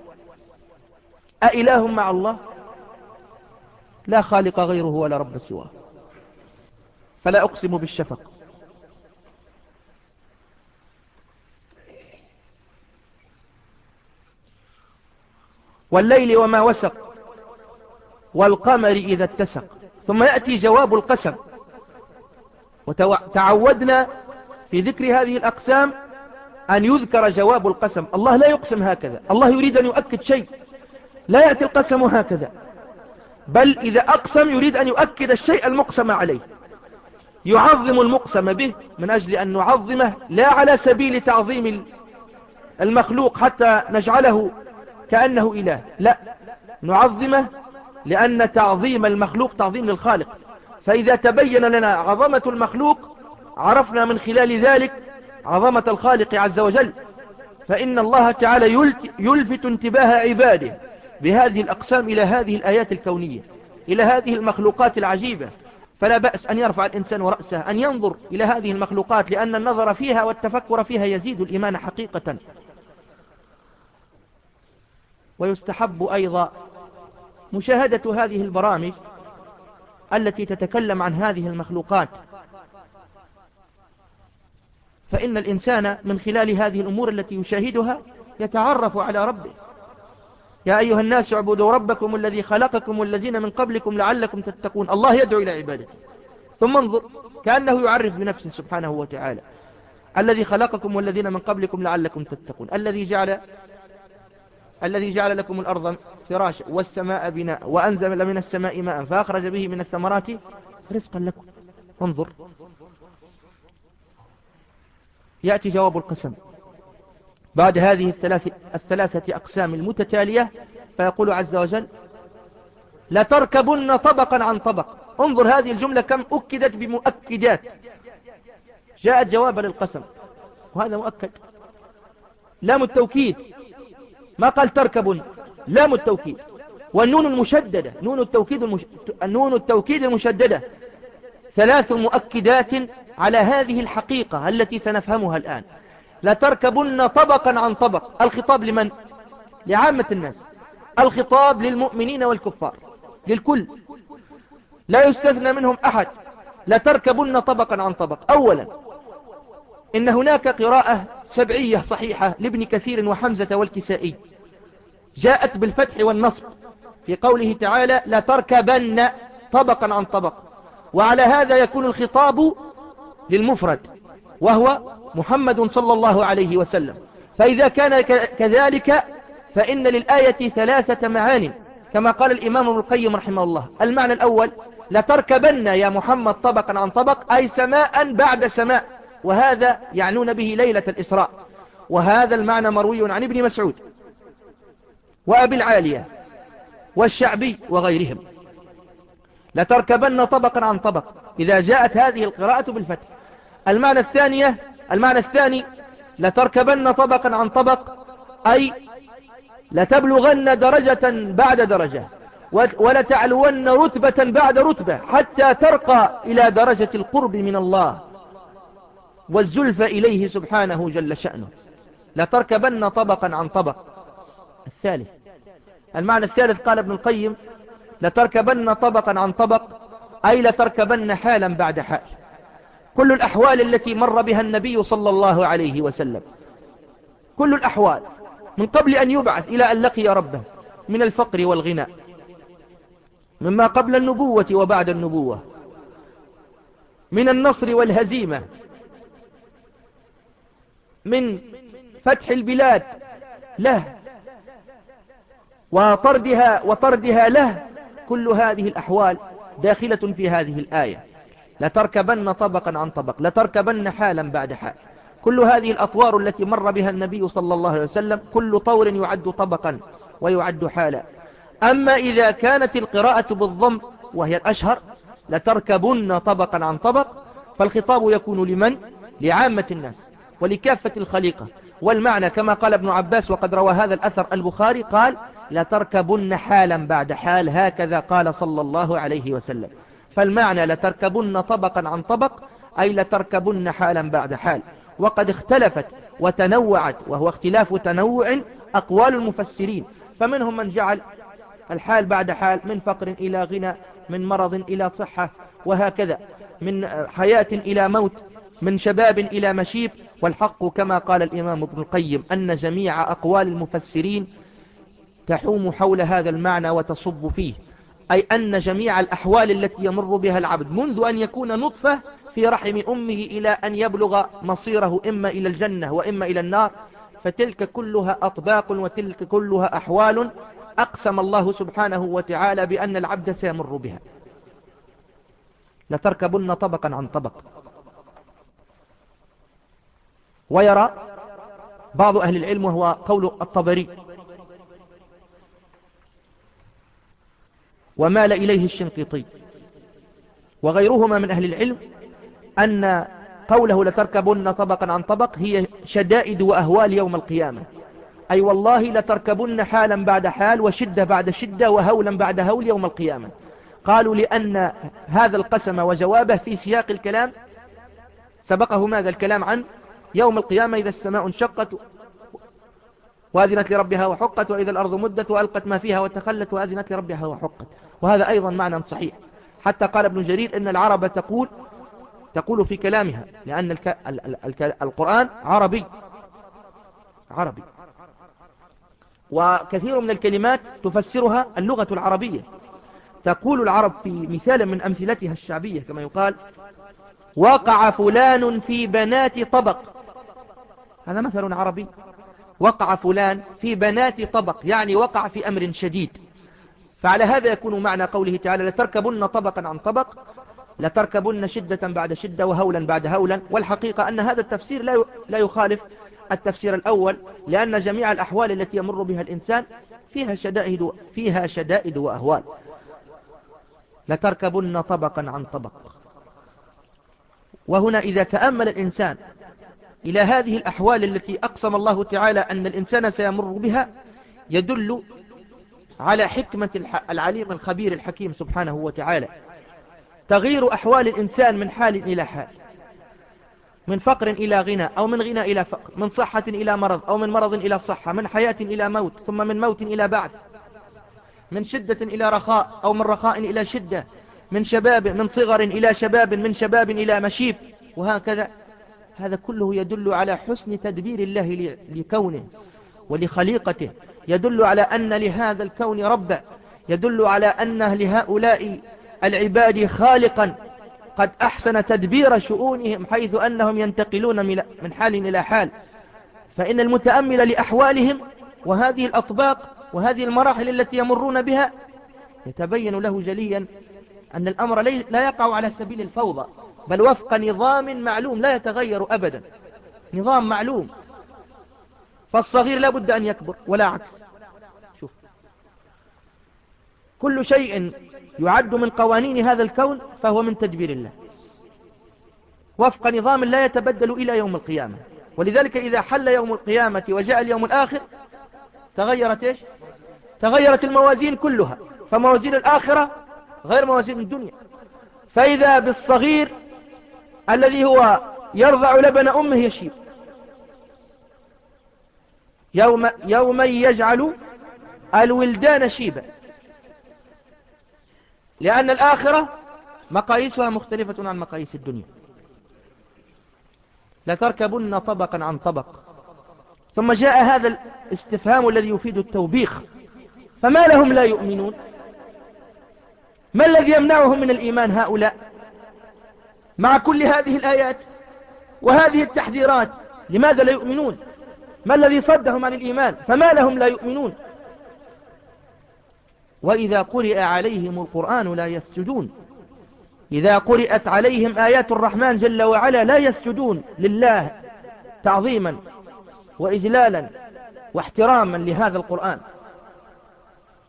أإله مع الله؟ لا خالق غيره ولا رب سواه. فلا أقسم بالشفق والليل وما وسق والقمر إذا اتسق. ثم يأتي جواب القسم. وتعودنا في ذكر هذه الأقسام أن يذكر جواب القسم. الله لا يقسم هكذا، الله يريد أن يؤكد شيء، لا يأتي القسم هكذا، بل إذا أقسم يريد أن يؤكد الشيء المقسم عليه، يعظم المقسم به من أجل أن نعظمه، لا على سبيل تعظيم المخلوق حتى نجعله كأنه إله، لا، نعظمه لأن تعظيم المخلوق تعظيم للخالق. فإذا تبين لنا عظمة المخلوق عرفنا من خلال ذلك عظمة الخالق عز وجل. فإن الله تعالى يلفت انتباه عباده بهذه الأقسام إلى هذه الآيات الكونية، إلى هذه المخلوقات العجيبة. فلا بأس أن يرفع الإنسان رأسه، أن ينظر إلى هذه المخلوقات، لأن النظر فيها والتفكر فيها يزيد الإيمان حقيقة. ويستحب أيضا مشاهدة هذه البرامج التي تتكلم عن هذه المخلوقات، فإن الإنسان من خلال هذه الأمور التي يشاهدها يتعرف على ربه. يا أيها الناس اعبدوا ربكم الذي خلقكم والذين من قبلكم لعلكم تتقون. الله يدعو إلى عبادته، ثم انظر كأنه يعرف بنفسه سبحانه وتعالى: الذي خلقكم والذين من قبلكم لعلكم تتقون، الذي جعل الذي جعل لكم الأرض فراشا والسماء بناء وأنزل من السماء ماء فأخرج به من الثمرات رزقا لكم. انظر، يأتي جواب القسم بعد هذه الثلاث الثلاثة أقسام المتتالية، فيقول عز وجل: لتركبن طبقا عن طبق. انظر هذه الجملة كم أكدت بمؤكدات، جاءت جوابا للقسم، وهذا مؤكد. لام التوكيد، ما قال تركبن، لام التوكيد. والنون المشددة، نون التوكيد المش... النون التوكيد المشددة، ثلاث مؤكدات على هذه الحقيقة التي سنفهمها الآن. لتركبن طبقا عن طبق. الخطاب لمن؟ لعامة الناس، الخطاب للمؤمنين والكفار، للكل، لا يستثنى منهم أحد. لتركبن طبقا عن طبق. أولا، إن هناك قراءة سبعية صحيحة لابن كثير وحمزة والكسائي جاءت بالفتح والنصب في قوله تعالى: لتركبن طبقا عن طبق، وعلى هذا يكون الخطاب للمفرد وهو محمد صلى الله عليه وسلم. فإذا كان كذلك فإن للآية ثلاثة معاني كما قال الإمام ابن القيم رحمه الله. المعنى الأول: لتركبن يا محمد طبقا عن طبق، أي سماء بعد سماء، وهذا يعنون به ليلة الإسراء. وهذا المعنى مروي عن ابن مسعود وأبي العالية والشعبي وغيرهم. لتركبن طبقا عن طبق إذا جاءت هذه القراءة بالفتح. المعنى الثانية المعنى الثاني: لتركبن طبقا عن طبق، أي لتبلغن درجة بعد درجة، ولتعلون رتبة بعد رتبة، حتى ترقى إلى درجة القرب من الله والزلف إليه سبحانه جل شأنه. لتركبن طبقا عن طبق. الثالث المعنى الثالث قال ابن القيم: لتركبن طبقا عن طبق، أي لتركبن حالا بعد حال. كل الأحوال التي مر بها النبي صلى الله عليه وسلم، كل الأحوال من قبل أن يبعث إلى أن لقي ربه، من الفقر والغنى، مما قبل النبوة وبعد النبوة، من النصر والهزيمة، من فتح البلاد له وطردها وطردها له. كل هذه الأحوال داخلة في هذه الآية: لتركبن طبقا عن طبق، لتركبن حالا بعد حال. كل هذه الأطوار التي مر بها النبي صلى الله عليه وسلم، كل طور يعد طبقا ويعد حالا. أما إذا كانت القراءة بالضم وهي الأشهر لتركبن طبقا عن طبق، فالخطاب يكون لمن؟ لعامة الناس ولكافة الخليقة. والمعنى كما قال ابن عباس، وقد روى هذا الأثر البخاري، قال لتركبن حالا بعد حال، هكذا قال صلى الله عليه وسلم. فالمعنى لتركبن طبقا عن طبق أي لتركبن حالا بعد حال. وقد اختلفت وتنوعت، وهو اختلاف تنوع، أقوال المفسرين، فمنهم من جعل الحال بعد حال، من فقر إلى غنى، من مرض إلى صحة، وهكذا، من حياة إلى موت، من شباب إلى مشيب. والحق كما قال الإمام ابن القيم أن جميع أقوال المفسرين تحوم حول هذا المعنى وتصب فيه، أي أن جميع الأحوال التي يمر بها العبد منذ أن يكون نطفة في رحم أمه إلى أن يبلغ مصيره إما إلى الجنة وإما إلى النار، فتلك كلها أطباق وتلك كلها أحوال أقسم الله سبحانه وتعالى بأن العبد سيمر بها. لتركبن طبقا عن طبق. ويرى بعض أهل العلم، وهو قول الطبري ومال إليه الشنقيطي وغيرهما من أهل العلم، أن قوله لتركبن طبقا عن طبق هي شدائد وأهوال يوم القيامة، أي والله لتركبن حالا بعد حال وشدة بعد شدة وهولا بعد هول يوم القيامة. قالوا لأن هذا القسم وجوابه في سياق الكلام سبقه ماذا؟ الكلام عن يوم القيامة إذا السماء انشقت وأذنت لربها وحقت، وإذا الأرض مدت وألقت ما فيها وتخلت وأذنت لربها وحقت. وهذا أيضا معنى صحيح، حتى قال ابن جرير إن العرب تقول تقول في كلامها، لأن الك... ال... ال... القرآن عربي عربي وكثير من الكلمات تفسرها اللغة العربية. تقول العرب في مثال من أمثلتها الشعبية كما يقال: وقع فلان في بنات طبق. هذا مثل عربي، وقع فلان في بنات طبق، يعني وقع في أمر شديد. فعلى هذا يكون معنى قوله تعالى لتركبن طبقا عن طبق، لتركبن شدة بعد شدة وهولا بعد هولا. والحقيقة أن هذا التفسير لا لا يخالف التفسير الأول، لأن جميع الأحوال التي يمر بها الإنسان فيها شدائد فيها شدائد وأهوال. لتركبن طبقا عن طبق. وهنا إذا تأمل الإنسان إلى هذه الأحوال التي أقسم الله تعالى أن الإنسان سيمر بها، يدل على حكمة العليم الخبير الحكيم سبحانه وتعالى. تغيير أحوال الإنسان من حال إلى حال، من فقر إلى غنى أو من غنى إلى فقر، من صحة إلى مرض أو من مرض إلى صحة، من حياة إلى موت ثم من موت إلى بعث، من شدة إلى رخاء أو من رخاء إلى شدة، من شباب من صغر إلى شباب، من شباب إلى مشيب، وهكذا. هذا كله يدل على حسن تدبير الله لكونه ولخليقته، يدل على أن لهذا الكون ربا، يدل على أن لهؤلاء العباد خالقا قد أحسن تدبير شؤونهم، حيث أنهم ينتقلون من حال إلى حال. فإن المتأمل لأحوالهم وهذه الأطباق وهذه المراحل التي يمرون بها يتبين له جليا أن الأمر لا يقع على سبيل الفوضى، بل وفق نظام معلوم لا يتغير أبدا، نظام معلوم. فالصغير لا بد أن يكبر ولا عكس. شوف، كل شيء يعد من قوانين هذا الكون فهو من تدبير الله وفق نظام لا يتبدل إلى يوم القيامة. ولذلك إذا حل يوم القيامة وجاء اليوم الآخر تغيرت إيش؟ تغيرت الموازين كلها، فموازين الآخرة غير موازين الدنيا. فإذا بالصغير الذي هو يرضع لبن أمه يشيب، يوم يوم يجعل الولدان شيبا، لأن الآخرة مقاييسها مختلفة عن مقاييس الدنيا. لتركبن طبقا عن طبق. ثم جاء هذا الاستفهام الذي يفيد التوبيخ: فما لهم لا يؤمنون؟ ما الذي يمنعهم من الإيمان هؤلاء مع كل هذه الآيات وهذه التحذيرات؟ لماذا لا يؤمنون؟ ما الذي صدهم عن الإيمان؟ فما لهم لا يؤمنون؟ وإذا قرئ عليهم القرآن لا يسجدون. إذا قرئت عليهم آيات الرحمن جل وعلا لا يسجدون لله تعظيما وإجلالا واحتراما لهذا القرآن.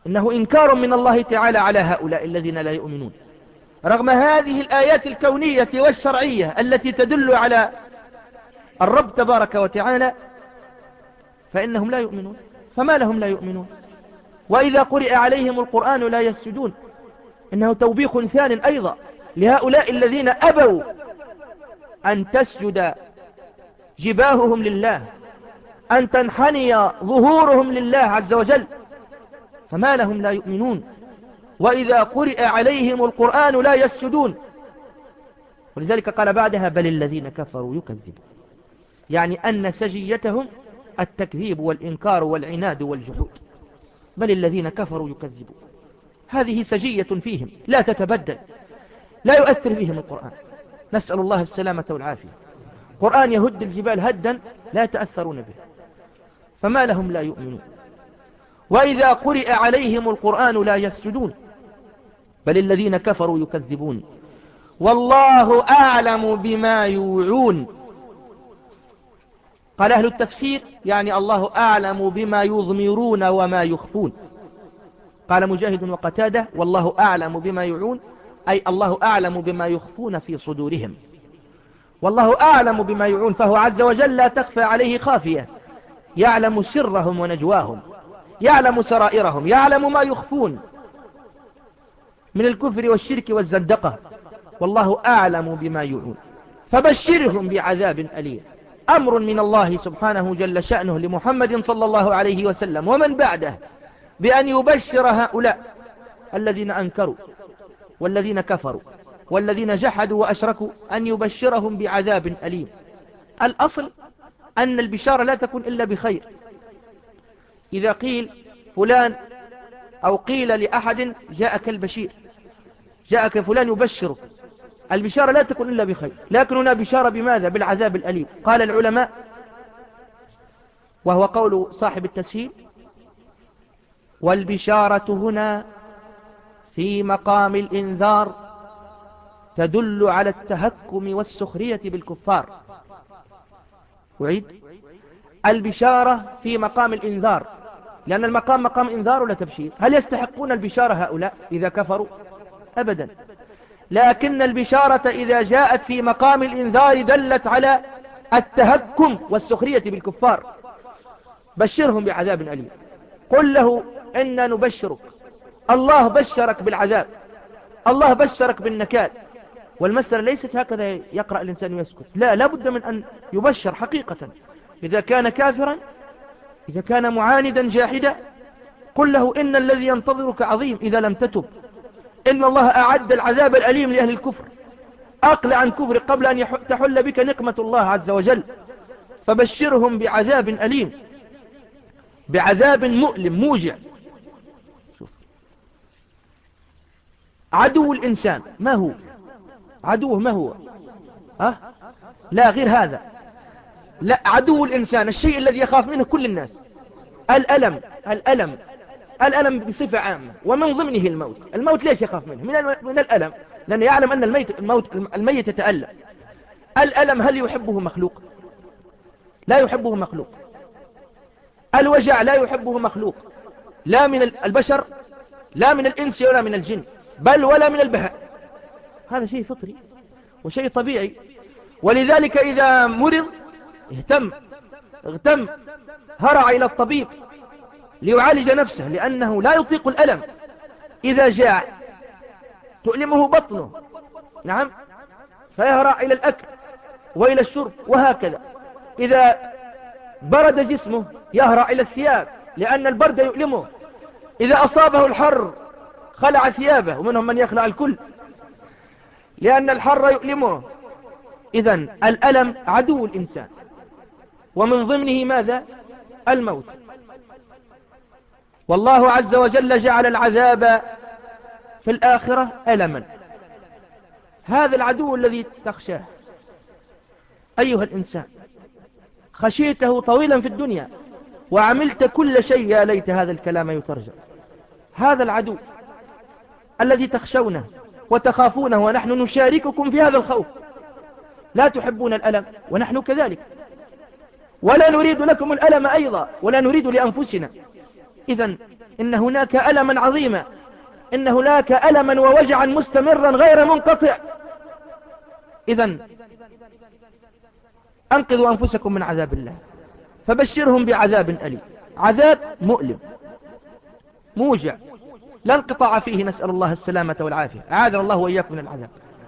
إنه إنكار من الله تعالى على هؤلاء الذين لا يؤمنون، رغم هذه الآيات الكونية والشرعية التي تدل على الرب تبارك وتعالى، فإنهم لا يؤمنون. فما لهم لا يؤمنون؟ وإذا قرئ عليهم القرآن لا يسجدون، إنه توبيخ ثان أيضا لهؤلاء الذين أبوا أن تسجد جباههم لله، أن تنحني ظهورهم لله عز وجل. فما لهم لا يؤمنون وإذا قرئ عليهم القرآن لا يسجدون. ولذلك قال بعدها بل الذين كفروا يكذبون، يعني أن سجيتهم التكذيب والإنكار والعناد والجحود. بل الذين كفروا يكذبون، هذه سجية فيهم لا تتبدل، لا يؤثر فيهم القرآن. نسأل الله السلامة والعافية. قرآن يهد الجبال هدا لا يتأثرون به. فما لهم لا يؤمنون وإذا قرئ عليهم القرآن لا يسجدون. بل الذين كفروا يكذبون والله أعلم بما يوعون. قال أهل التفسير يعني الله أعلم بما يضمرون وما يخفون. قال مجاهد وقتادة والله أعلم بما يوعون أي الله أعلم بما يخفون في صدورهم. والله أعلم بما يوعون، فهو عز وجل لا تخفى عليه خافية، يعلم سرهم ونجواهم، يعلم سرائرهم، يعلم ما يخفون من الكفر والشرك والزندقة. والله أعلم بما يوعون فبشرهم بعذاب أليم. أمر من الله سبحانه جل شأنه لمحمد صلى الله عليه وسلم ومن بعده بأن يبشر هؤلاء الذين أنكروا والذين كفروا والذين جحدوا وأشركوا، أن يبشرهم بعذاب أليم. الأصل أن البشارة لا تكون إلا بخير. إذا قيل فلان أو قيل لأحد جاءك البشير، جاءك فلان يبشرك، البشارة لا تكون إلا بخير. لكن هنا بشارة بماذا؟ بالعذاب الأليم. قال العلماء، وهو قول صاحب التسهيل: والبشارة هنا في مقام الإنذار تدل على التهكم والسخرية بالكفار. أعيد: البشارة في مقام الإنذار، لأن المقام مقام إنذار ولا تبشير. هل يستحقون البشارة هؤلاء إذا كفروا؟ أبدا. لكن البشارة إذا جاءت في مقام الإنذار دلت على التهكم والسخرية بالكفار. بشرهم بعذاب أليم، قل له إنا نبشرك، الله بشرك بالعذاب، الله بشرك بالنكال. والمسألة ليست هكذا يقرأ الإنسان ويسكت، لا، لابد من أن يبشر حقيقة. إذا كان كافرا، إذا كان معاندا جاحدا، قل له إن الذي ينتظرك عظيم إذا لم تتب، إن الله أعد العذاب الأليم لأهل الكفر، أقلع عن كفر قبل أن تحل بك نقمة الله عز وجل. فبشرهم بعذاب أليم، بعذاب مؤلم موجع. شوف. عدو الإنسان ما هو؟ عدوه ما هو؟ أه؟ لا، غير هذا. لا، عدو الإنسان الشيء الذي يخاف منه كل الناس، الألم. الألم الألم بصفة عامة، ومن ضمنه الموت. الموت ليش يخاف منه؟ من, من الألم، لأنه يعلم أن الميت, الموت الميت يتألم. الألم هل يحبه مخلوق؟ لا يحبه مخلوق. الوجع لا يحبه مخلوق، لا من البشر، لا من الإنس، ولا من الجن، بل ولا من البهاء. هذا شيء فطري وشيء طبيعي. ولذلك إذا مرض اهتم اغتم هرع إلى الطبيب ليعالج نفسه، لأنه لا يطيق الألم. إذا جاع تؤلمه بطنه، نعم، فيهرع إلى الأكل وإلى الشرب، وهكذا. إذا برد جسمه يهرع إلى الثياب، لأن البرد يؤلمه. إذا أصابه الحر خلع ثيابه، ومنهم من يخلع الكل لأن الحر يؤلمه. إذن الألم عدو الإنسان، ومن ضمنه ماذا؟ الموت. والله عز وجل جعل العذاب في الآخرة ألما. هذا العدو الذي تخشاه أيها الإنسان، خشيته طويلا في الدنيا وعملت كل شيء، يا ليت هذا الكلام يترجم. هذا العدو الذي تخشونه وتخافونه، ونحن نشارككم في هذا الخوف. لا تحبون الألم ونحن كذلك، ولا نريد لكم الألم أيضا، ولا نريد لأنفسنا. إذن إن هناك ألما عظيما، إن هناك ألما ووجعا مستمرا غير منقطع. إذن أنقذوا أنفسكم من عذاب الله، فبشرهم بعذاب أليم، عذاب مؤلم موجع لا انقطاع فيه، نسأل الله السلامة والعافية، أعاذنا الله وإياكم من العذاب.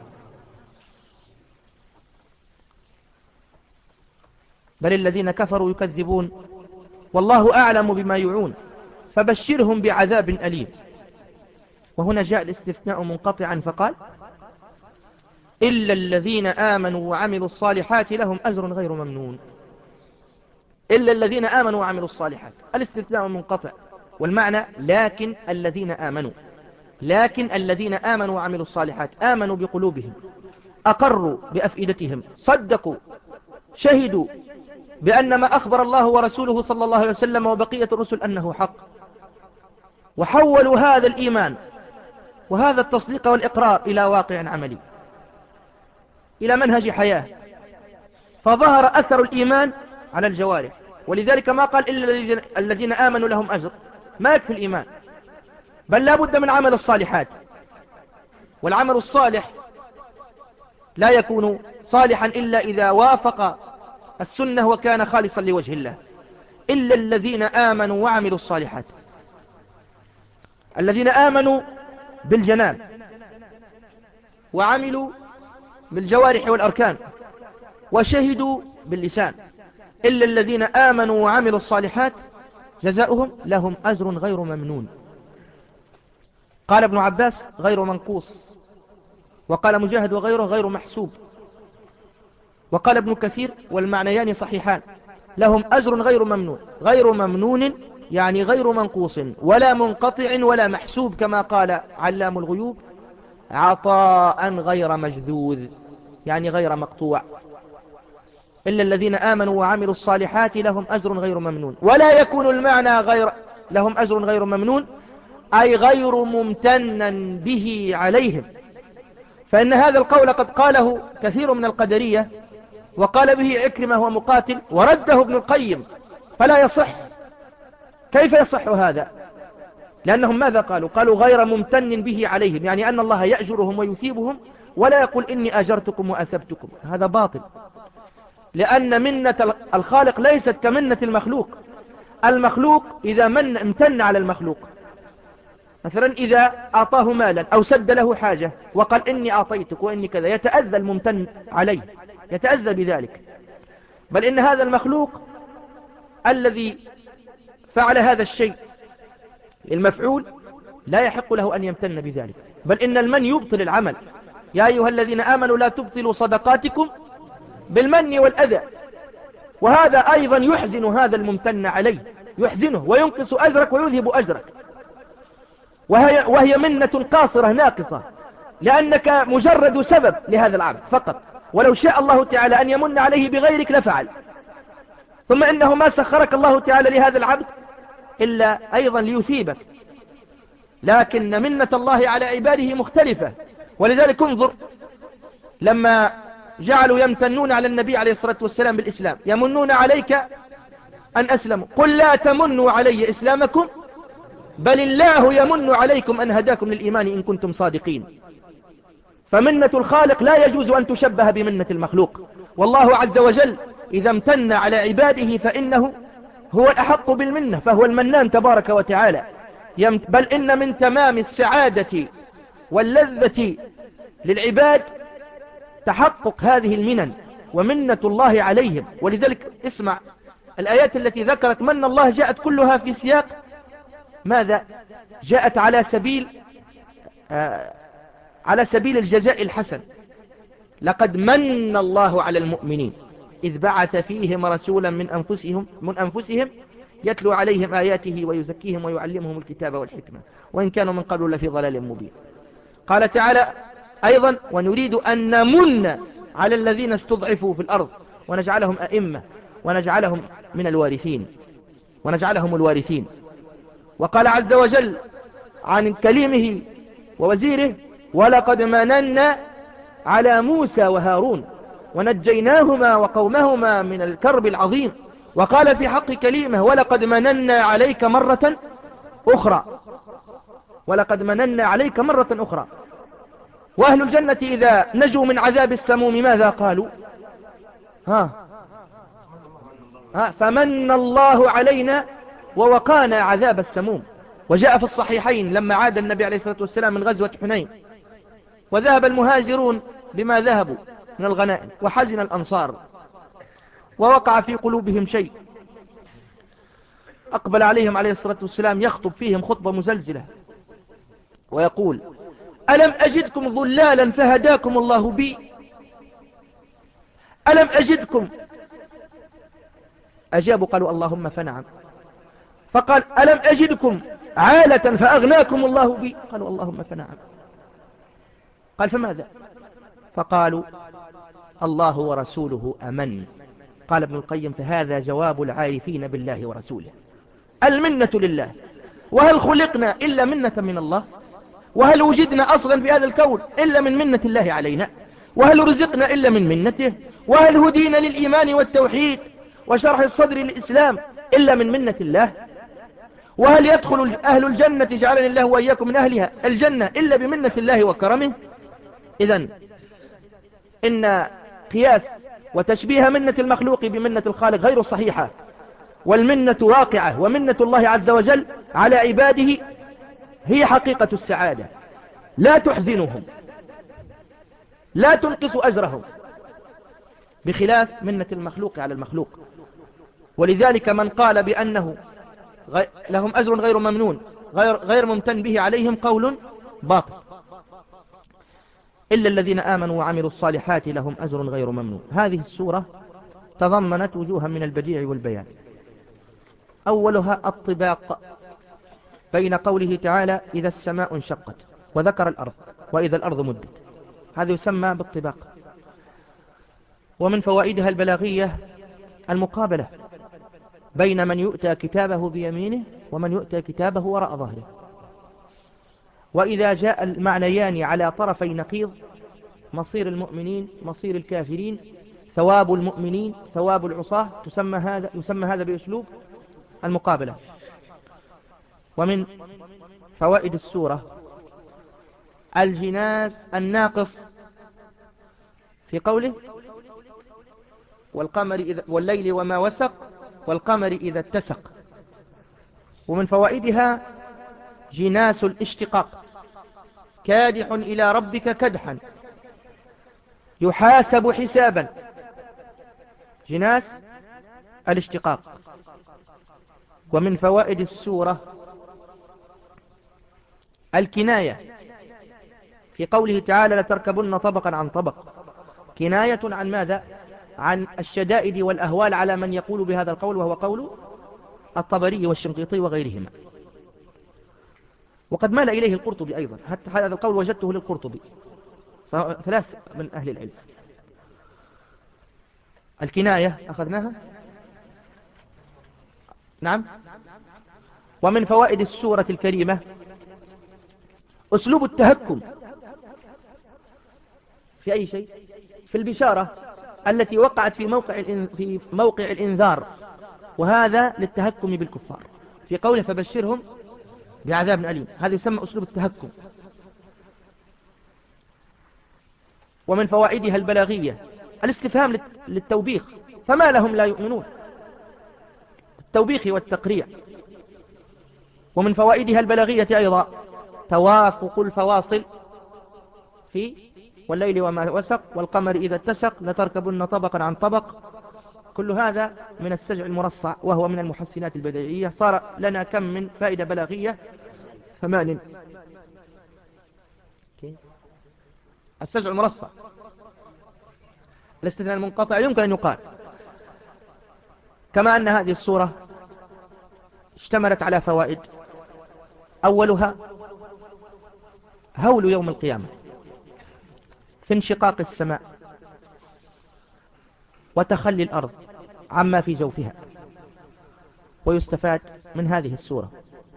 بل الذين كفروا يكذبون والله أعلم بما يوعون فبشرهم بعذاب أليم. وهنا جاء الاستثناء منقطعا فقال إلا الذين آمنوا وعملوا الصالحات لهم أجر غير ممنون. إلا الذين آمنوا وعملوا الصالحات، الاستثناء منقطع، والمعنى لكن الذين آمنوا، لكن الذين آمنوا وعملوا الصالحات، آمنوا بقلوبهم، أقروا بأفئدتهم، صدقوا، شهدوا بأن ما أخبر الله ورسوله صلى الله عليه وسلم وبقية الرسل أنه حق، وحولوا هذا الإيمان وهذا التصديق والإقرار إلى واقع عملي، إلى منهج حياة، فظهر أثر الإيمان على الجوارح. ولذلك ما قال إلا الذين آمنوا لهم أجر، ما يكفي الإيمان، بل لا بد من عمل الصالحات. والعمل الصالح لا يكون صالحا إلا إذا وافق السنة وكان خالصا لوجه الله. إلا الذين آمنوا وعملوا الصالحات، الذين آمنوا بالجنان وعملوا بالجوارح والأركان وشهدوا باللسان. إلا الذين آمنوا وعملوا الصالحات جزاؤهم لهم أجر غير ممنون. قال ابن عباس غير منقوص، وقال مجاهد وغيره غير محسوب، وقال ابن كثير والمعنيان صحيحان، لهم أجر غير ممنون. غير ممنون يعني غير منقوص ولا منقطع ولا محسوب، كما قال علام الغيوب عطاء غير مجذوذ، يعني غير مقطوع. إلا الذين آمنوا وعملوا الصالحات لهم أجر غير ممنون. ولا يكون المعنى غير لهم أجر غير ممنون أي غير ممتنا به عليهم، فإن هذا القول قد قاله كثير من القدرية، وقال به عكرمة ومقاتل، ورده ابن القيم، فلا يصح. كيف يصح هذا؟ لأنهم ماذا قالوا؟ قالوا غير ممتن به عليهم، يعني أن الله يأجرهم ويثيبهم، ولا يقول إني أجرتكم وأثبتكم، هذا باطل. لأن منة الخالق ليست كمنة المخلوق. المخلوق إذا من امتن على المخلوق، مثلا إذا أعطاه مالا أو سد له حاجة وقال إني أعطيتك وإني كذا، يتأذى الممتن عليه، يتأذى بذلك. بل إن هذا المخلوق الذي فعل هذا الشيء المفعول لا يحق له أن يمتن بذلك، بل إن المن يبطل العمل. يا أيها الذين آمنوا لا تبطلوا صدقاتكم بالمن والأذى. وهذا أيضا يحزن هذا الممتن عليه، يحزنه وينقص أجرك ويذهب أجرك، وهي, وهي منة قاصرة ناقصة، لأنك مجرد سبب لهذا العبد فقط. ولو شاء الله تعالى أن يمن عليه بغيرك لفعل. ثم إنه ما سخرك الله تعالى لهذا العبد إلا أيضا ليثيبك. لكن منة الله على عباده مختلفة. ولذلك انظر لما جعلوا يمتنون على النبي عليه الصلاة والسلام بالإسلام، يمنون عليك أن أسلموا، قل لا تمنوا علي إسلامكم بل الله يمن عليكم أن هداكم للإيمان إن كنتم صادقين. فمنة الخالق لا يجوز أن تشبه بمنة المخلوق. والله عز وجل إذا امتن على عباده فإنه هو الأحق بالمنة، فهو المنان تبارك وتعالى. بل إن من تمام السعادة واللذة للعباد تحقق هذه المنن ومنة الله عليهم. ولذلك اسمع الآيات التي ذكرت من الله جاءت كلها في سياق ماذا؟ جاءت على سبيل آه على سبيل الجزاء الحسن. لقد من الله على المؤمنين إذ بعث فيهم رسولا من أنفسهم, من أنفسهم يتلو عليهم آياته ويزكيهم ويعلمهم الكتاب والحكمة وإن كانوا من قبل لفي ضلال مبين. قال تعالى أيضا ونريد أن نمن على الذين استضعفوا في الأرض ونجعلهم أئمة ونجعلهم من الوارثين ونجعلهم الوارثين. وقال عز وجل عن كليمه ووزيره ولقد مننا على موسى وهارون ونجيناهما وقومهما من الكرب العظيم. وقال في حق كليمه ولقد مننا عليك مرة أخرى، ولقد مننا عليك مرة أخرى. وأهل الجنة إذا نجوا من عذاب السموم ماذا قالوا؟ ها ها فمن الله علينا ووقانا عذاب السموم. وجاء في الصحيحين لما عاد النبي عليه الصلاة والسلام من غزوة حنين وذهب المهاجرون بما ذهبوا من الغنائم وحزن الأنصار ووقع في قلوبهم شيء، أقبل عليهم عليه الصلاة والسلام يخطب فيهم خطبة مزلزلة ويقول: ألم أجدكم ضلالا فهداكم الله بي؟ ألم أجدكم؟ أجابوا قالوا: اللهم فنعم. فقال: ألم أجدكم عالة فأغناكم الله بي؟ قالوا: اللهم فنعم. قال: فماذا؟ فقالوا: الله ورسوله أمن. قال ابن القيم: فهذا جواب العارفين بالله ورسوله. المنة لله. وهل خلقنا إلا منة من الله؟ وهل وجدنا أصلا في هذا الكون إلا من منة الله علينا؟ وهل رزقنا إلا من منته؟ وهل هدينا للإيمان والتوحيد وشرح الصدر للإسلام إلا من منة الله؟ وهل يدخل أهل الجنة جعلني الله وإياكم من أهلها الجنة إلا بمنة الله وكرمه؟ إذن إن قياس وتشبيه منة المخلوق بمنة الخالق غير صحيحة، والمنة واقعة، ومنة الله عز وجل على عباده هي حقيقة السعادة، لا تحزنهم، لا تنقص أجرهم، بخلاف منة المخلوق على المخلوق. ولذلك من قال بأنه لهم أجر غير ممنون غير, غير ممتن به عليهم قول باطل. إلا الذين آمنوا وعملوا الصالحات لهم أجر غير ممنون. هذه السورة تضمنت وجوها من البديع والبيان. أولها الطباق بين قوله تعالى: إذا السماء انشقت، وذكر الأرض، وإذا الأرض مدت. هذا يسمى بالطباق. ومن فوائدها البلاغية المقابلة بين من يؤتى كتابه بيمينه ومن يؤتى كتابه وراء ظهره. وإذا جاء المعنيان على طرفي نقيض، مصير المؤمنين مصير الكافرين، ثواب المؤمنين ثواب العصاة، تسمى هذا يسمى هذا بأسلوب المقابلة. ومن فوائد السورة الجناس الناقص في قوله: والقمر إذا والليل وما وسق والقمر إذا اتسق. ومن فوائدها جناس الاشتقاق: كادح إلى ربك كدحا يحاسب حسابا. جناس الاشتقاق. ومن فوائد السورة الكناية في قوله تعالى: لتركبن طبقا عن طبق. كناية عن ماذا؟ عن الشدائد والأهوال على من يقول بهذا القول، وهو قول الطبري والشنقيطي وغيرهما. وقد مال إليه القرطبي أيضا، حتى هذا القول وجدته للقرطبي، ثلاث من أهل العلم. الكناية أخذناها؟ نعم. ومن فوائد السورة الكريمة أسلوب التهكم في أي شيء، في البشارة التي وقعت في موقع في موقع الإنذار، وهذا للتهكم بالكفار في قوله: فبشرهم بعذاب أليم. هذا يسمى أسلوب التهكم. ومن فوائدها البلاغية الاستفهام للتوبيخ: فما لهم لا يؤمنون، التوبيخ والتقريع. ومن فوائدها البلاغية أيضا توافق الفواصل في والليل وما وسق والقمر إذا اتسق لتركبن طبقا عن طبق. كل هذا من السجع المرصع، وهو من المحسنات البديعية. صار لنا كم من فائدة بلاغية؟ ثمان. السجع المرصع، الاستثناء المنقطع يمكن أن يقال. كما أن هذه السورة اشتملت على فوائد. أولها هول يوم القيامة في انشقاق السماء وتخلي الأرض عما في جوفها. ويستفاد من هذه السورة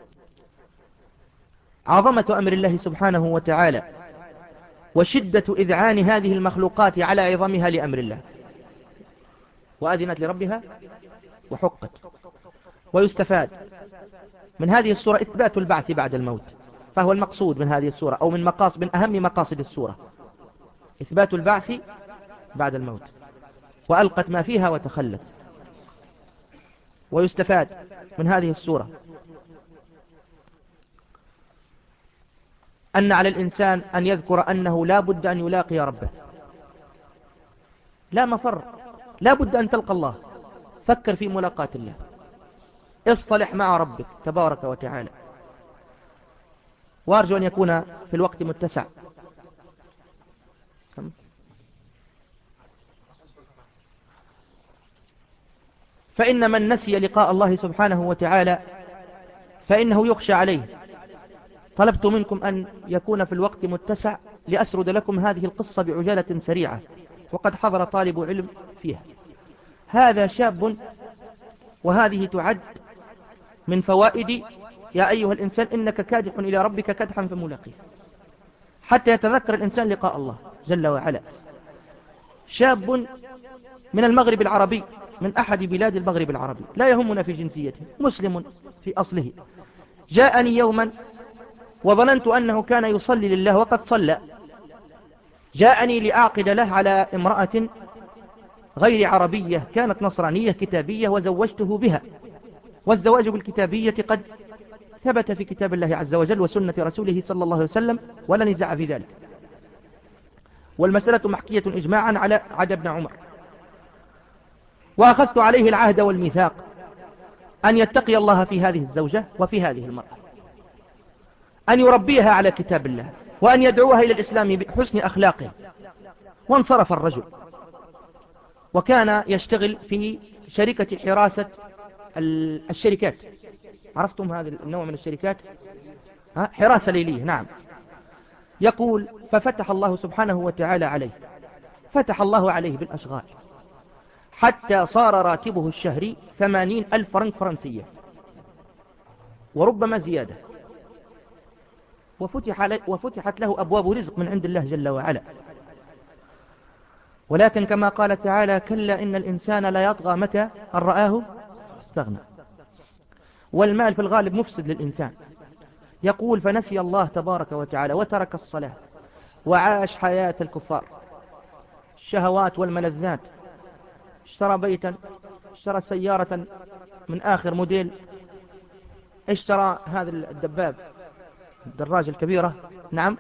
عظمة أمر الله سبحانه وتعالى وشدة إذعان هذه المخلوقات على عظمها لأمر الله. وأذنت لربها وحقت. ويستفاد من هذه السورة إثبات البعث بعد الموت، فهو المقصود من هذه السورة، أو من مقاصد من أهم مقاصد السورة إثبات البعث بعد الموت، وألقت ما فيها وتخلت. ويستفاد من هذه السورة أن على الإنسان أن يذكر أنه لا بد أن يلاقي ربه، لا مفر، لا بد أن تلقى الله. فكر في ملاقاة الله، اصطلح مع ربك تبارك وتعالى. وأرجو أن يكون في الوقت متسع. فإن من نسي لقاء الله سبحانه وتعالى فإنه يخشى عليه. طلبت منكم أن يكون في الوقت متسع لأسرد لكم هذه القصة بعجالة سريعة، وقد حضر طالب علم فيها. هذا شاب، وهذه تعد من فوائد يا أيها الإنسان إنك كادح إلى ربك كدحا فملاقيه، حتى يتذكر الإنسان لقاء الله جل وعلا. شاب من المغرب العربي، من أحد بلاد المغرب العربي، لا يهمنا في جنسيته، مسلم في أصله. جاءني يوما وظننت أنه كان يصلي لله وقد صلى. جاءني لأعقد له على امرأة غير عربية، كانت نصرانية كتابية، وزوجته بها. والزواج بالكتابية قد ثبت في كتاب الله عز وجل وسنة رسوله صلى الله عليه وسلم، ولا نزاع في ذلك، والمسألة محكية إجماعا على عدا ابن عمر. وأخذت عليه العهد والميثاق أن يتقي الله في هذه الزوجة وفي هذه المرأة، أن يربيها على كتاب الله، وأن يدعوها إلى الإسلام بحسن أخلاقه. وانصرف الرجل، وكان يشتغل في شركة حراسة الشركات. عرفتم هذا النوع من الشركات؟ ها؟ حراسة ليلية، نعم. يقول: ففتح الله سبحانه وتعالى عليه، فتح الله عليه بالأشغال، حتى صار راتبه الشهري ثمانين ألف فرنك فرنسية، وربما زيادة. وفتح وفتحت له أبواب رزق من عند الله جل وعلا. ولكن كما قال تعالى: كلا إن الإنسان لا يطغى متى أن رآه استغنى. والمال في الغالب مفسد للإنسان. يقول: فنسي الله تبارك وتعالى وترك الصلاة، وعاش حياة الكفار، الشهوات والملذات. اشترى بيتا، اشترى سيارة من آخر موديل، اشترى هذا الدباب، الدراجة الكبيرة، نعم.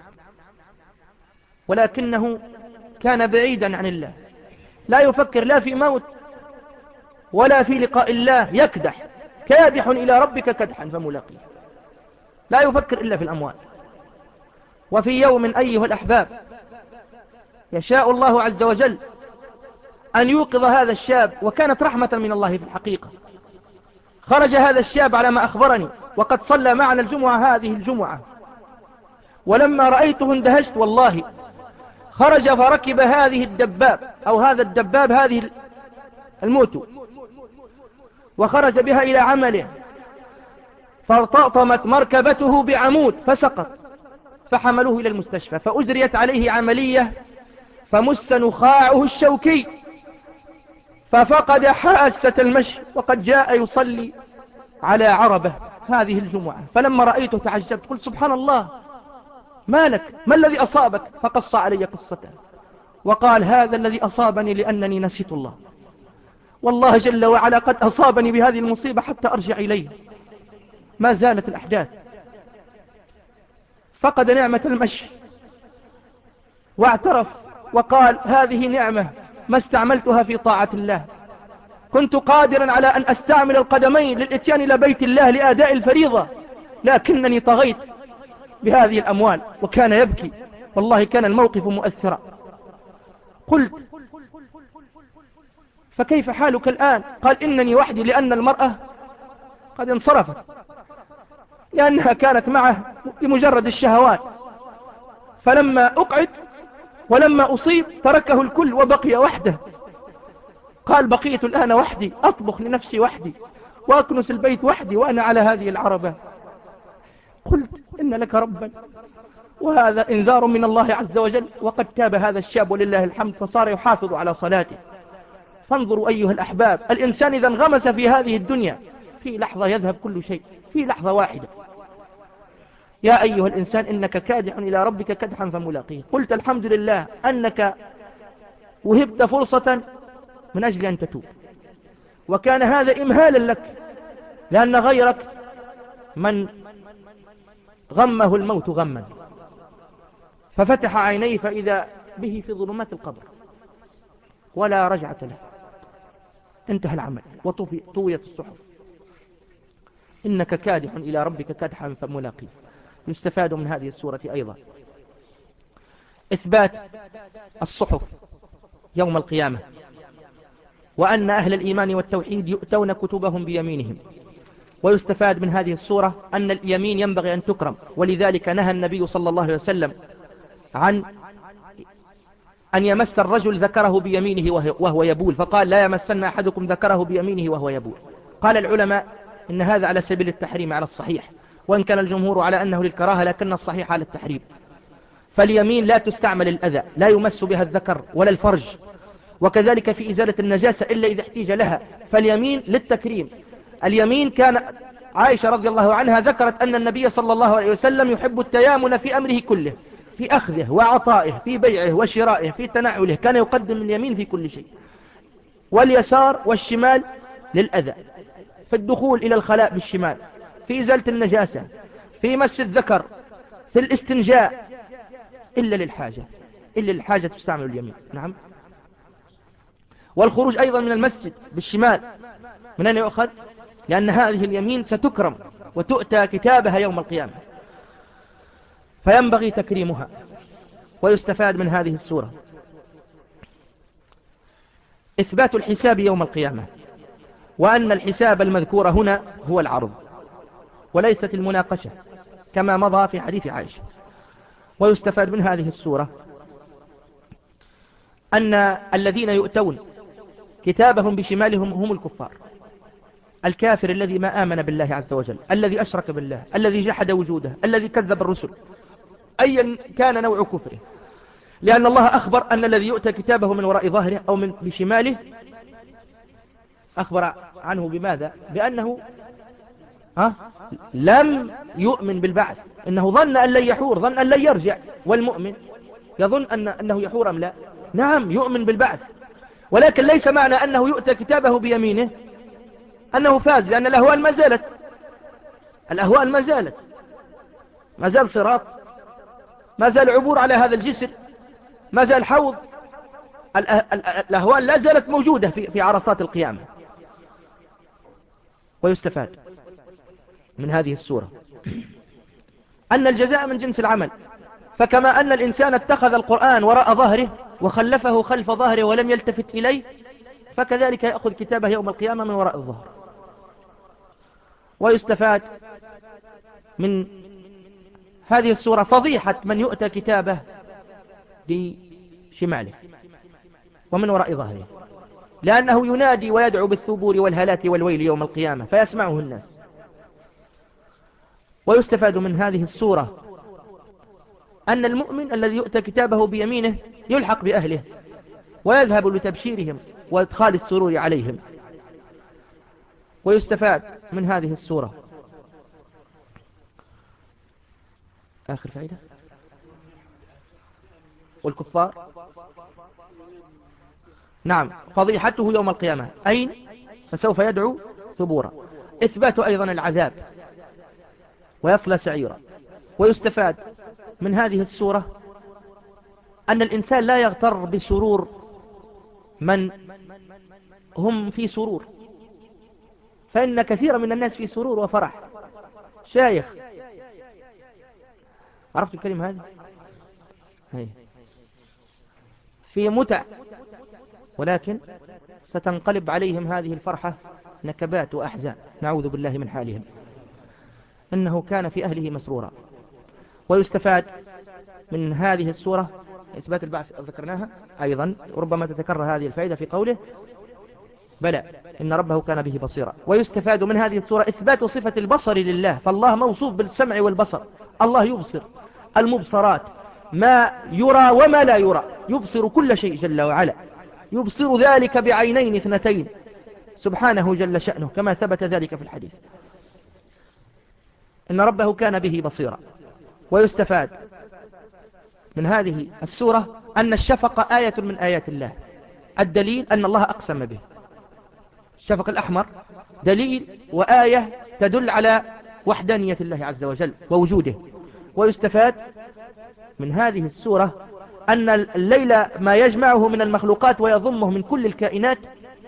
ولكنه كان بعيدا عن الله، لا يفكر لا في موت ولا في لقاء الله، يكدح كادح إلى ربك كدحا فملاقيه، لا يفكر إلا في الأموال. وفي يوم أيها الأحباب يشاء الله عز وجل أن يوقظ هذا الشاب، وكانت رحمة من الله في الحقيقة. خرج هذا الشاب على ما أخبرني، وقد صلى معنا الجمعة هذه الجمعة، ولما رأيته اندهشت والله. خرج فركب هذه الدباب أو هذا الدباب، هذه الموتو، وخرج بها إلى عمله، فارتطمت مركبته بعمود فسقط، فحملوه إلى المستشفى، فأجريت عليه عملية، فمس نخاعه الشوكي، ففقد حاسة المشي، وقد جاء يصلي على عربة هذه الجمعة. فلما رأيته تعجبت، قلت: سبحان الله، ما لك؟ ما الذي أصابك؟ فقص علي قصته، وقال: هذا الذي أصابني لأنني نسيت الله، والله جل وعلا قد أصابني بهذه المصيبة حتى أرجع إليه. ما زالت الأحداث. فقد نعمة المشي، واعترف وقال: هذه نعمة ما استعملتها في طاعة الله، كنت قادرا على أن أستعمل القدمين للإتيان إلى بيت الله لأداء الفريضة، لكنني طغيت بهذه الأموال. وكان يبكي، والله كان الموقف مؤثرا. قلت: فكيف حالك الآن؟ قال: إنني وحدي، لأن المرأة قد انصرفت، لأنها كانت معه لمجرد الشهوات، فلما أقعد ولما أصيب تركه الكل وبقي وحده. قال: بقيت الآن وحدي، أطبخ لنفسي وحدي، وأكنس البيت وحدي، وأنا على هذه العربة. قلت: إن لك ربا، وهذا إنذار من الله عز وجل. وقد تاب هذا الشاب ولله الحمد، فصار يحافظ على صلاته. فانظروا أيها الأحباب، الإنسان إذا انغمس في هذه الدنيا في لحظة يذهب كل شيء، في لحظة واحدة. يا أيها الإنسان إنك كادح إلى ربك كدحا فملاقيه. قلت الحمد لله أنك وهبت فرصة من أجل أن تتوب، وكان هذا إمهالا لك، لأن غيرك من غمه الموت غما ففتح عينيه فإذا به في ظلمات القبر ولا رجعة له، انتهى العمل وطويت الصحف. إنك كادح إلى ربك كدحا فملاقيه. يستفاد من هذه السورة أيضا إثبات الصحف يوم القيامة، وأن أهل الإيمان والتوحيد يؤتون كتبهم بيمينهم. ويستفاد من هذه السورة أن اليمين ينبغي أن تكرم، ولذلك نهى النبي صلى الله عليه وسلم عن أن يمس الرجل ذكره بيمينه وهو يبول، فقال لا يمسن أحدكم ذكره بيمينه وهو يبول. قال العلماء إن هذا على سبيل التحريم على الصحيح، وإن كان الجمهور على أنه للكراهة، لكن الصحيح على التحريم. فاليمين لا تستعمل الأذى، لا يمس بها الذكر ولا الفرج، وكذلك في إزالة النجاسة إلا إذا احتيج لها، فاليمين للتكريم. اليمين كان عائشة رضي الله عنها ذكرت أن النبي صلى الله عليه وسلم يحب التيامن في أمره كله، في أخذه وعطائه، في بيعه وشرائه، في تنعله، كان يقدم اليمين في كل شيء، واليسار والشمال للأذى، في الدخول إلى الخلاء بالشمال، في إزالة النجاسة، في مس الذكر، في الاستنجاء، إلا للحاجة، إلا للحاجة تستعمل اليمين. نعم. والخروج أيضا من المسجد بالشمال، من أين يؤخذ؟ لأن هذه اليمين ستكرم وتؤتى كتابها يوم القيامة، فينبغي تكريمها. ويستفاد من هذه السورة إثبات الحساب يوم القيامة، وأن الحساب المذكور هنا هو العرض وليست المناقشة كما مضى في حديث عائشة. ويستفاد من هذه السورة أن الذين يؤتون كتابهم بشمالهم هم الكفار، الكافر الذي ما آمن بالله عز وجل، الذي أشرك بالله، الذي جحد وجوده، الذي كذب الرسل، أيا كان نوع كفره، لأن الله أخبر أن الذي يؤتى كتابه من وراء ظهره أو من بشماله أخبر عنه بماذا؟ بأنه ها؟ لم يؤمن بالبعث، إنه ظن أن لن يحور، ظن أن لن يرجع. والمؤمن يظن أن أنه يحور أم لا؟ نعم، يؤمن بالبعث، ولكن ليس معنى أنه يؤتى كتابه بيمينه أنه فاز، لأن الأهوال ما زالت، الأهوال ما زالت، ما زال صراط، ما زال عبور على هذا الجسر، ما زال حوض، الأهوال لا زالت موجودة في في عرصات القيامة. ويستفاد من هذه السورة أن الجزاء من جنس العمل، فكما أن الإنسان اتخذ القرآن وراء ظهره وخلفه خلف ظهره ولم يلتفت إليه، فكذلك يأخذ كتابه يوم القيامة من وراء الظهر. ويستفاد من هذه السورة فضيحة من يؤتى كتابه بشماله ومن وراء ظهره، لأنه ينادي ويدعو بالثبور والهلاك والويل يوم القيامة فيسمعه الناس. ويستفاد من هذه السورة أن المؤمن الذي يؤتى كتابه بيمينه يلحق بأهله ويذهب لتبشيرهم وإدخال السرور عليهم. ويستفاد من هذه السورة آخر فائدة، والكفار نعم فضيحته يوم القيامة، أين؟ فسوف يدعو ثبورا. إثبات أيضا العذاب ويصلى سعيرا. ويستفاد من هذه السورة أن الإنسان لا يغتر بسرور من هم في سرور، فإن كثير من الناس في سرور وفرح. شايخ، عرفت الكلمة هذه؟ هي. في متع، ولكن ستنقلب عليهم هذه الفرحة نكبات وأحزان، نعوذ بالله من حالهم. إنه كان في أهله مسرورا. ويستفاد من هذه السورة إثبات البعث، ذكرناها أيضا، وربما تتكرر هذه الفائدة في قوله بلى إن ربه كان به بصيرا. ويستفاد من هذه السورة إثبات صفة البصر لله، فالله موصوف بالسمع والبصر، الله يبصر المبصرات، ما يرى وما لا يرى، يبصر كل شيء جل وعلا، يبصر ذلك بعينين اثنتين، سبحانه جل شأنه كما ثبت ذلك في الحديث إن ربه كان به بصيرا. ويستفاد من هذه السورة أن الشفق آية من آيات الله، الدليل أن الله أقسم به. الشفق الأحمر دليل وآية تدل على وحدانية الله عز وجل ووجوده. ويستفاد من هذه السورة أن الليل ما يجمعه من المخلوقات ويضمه من كل الكائنات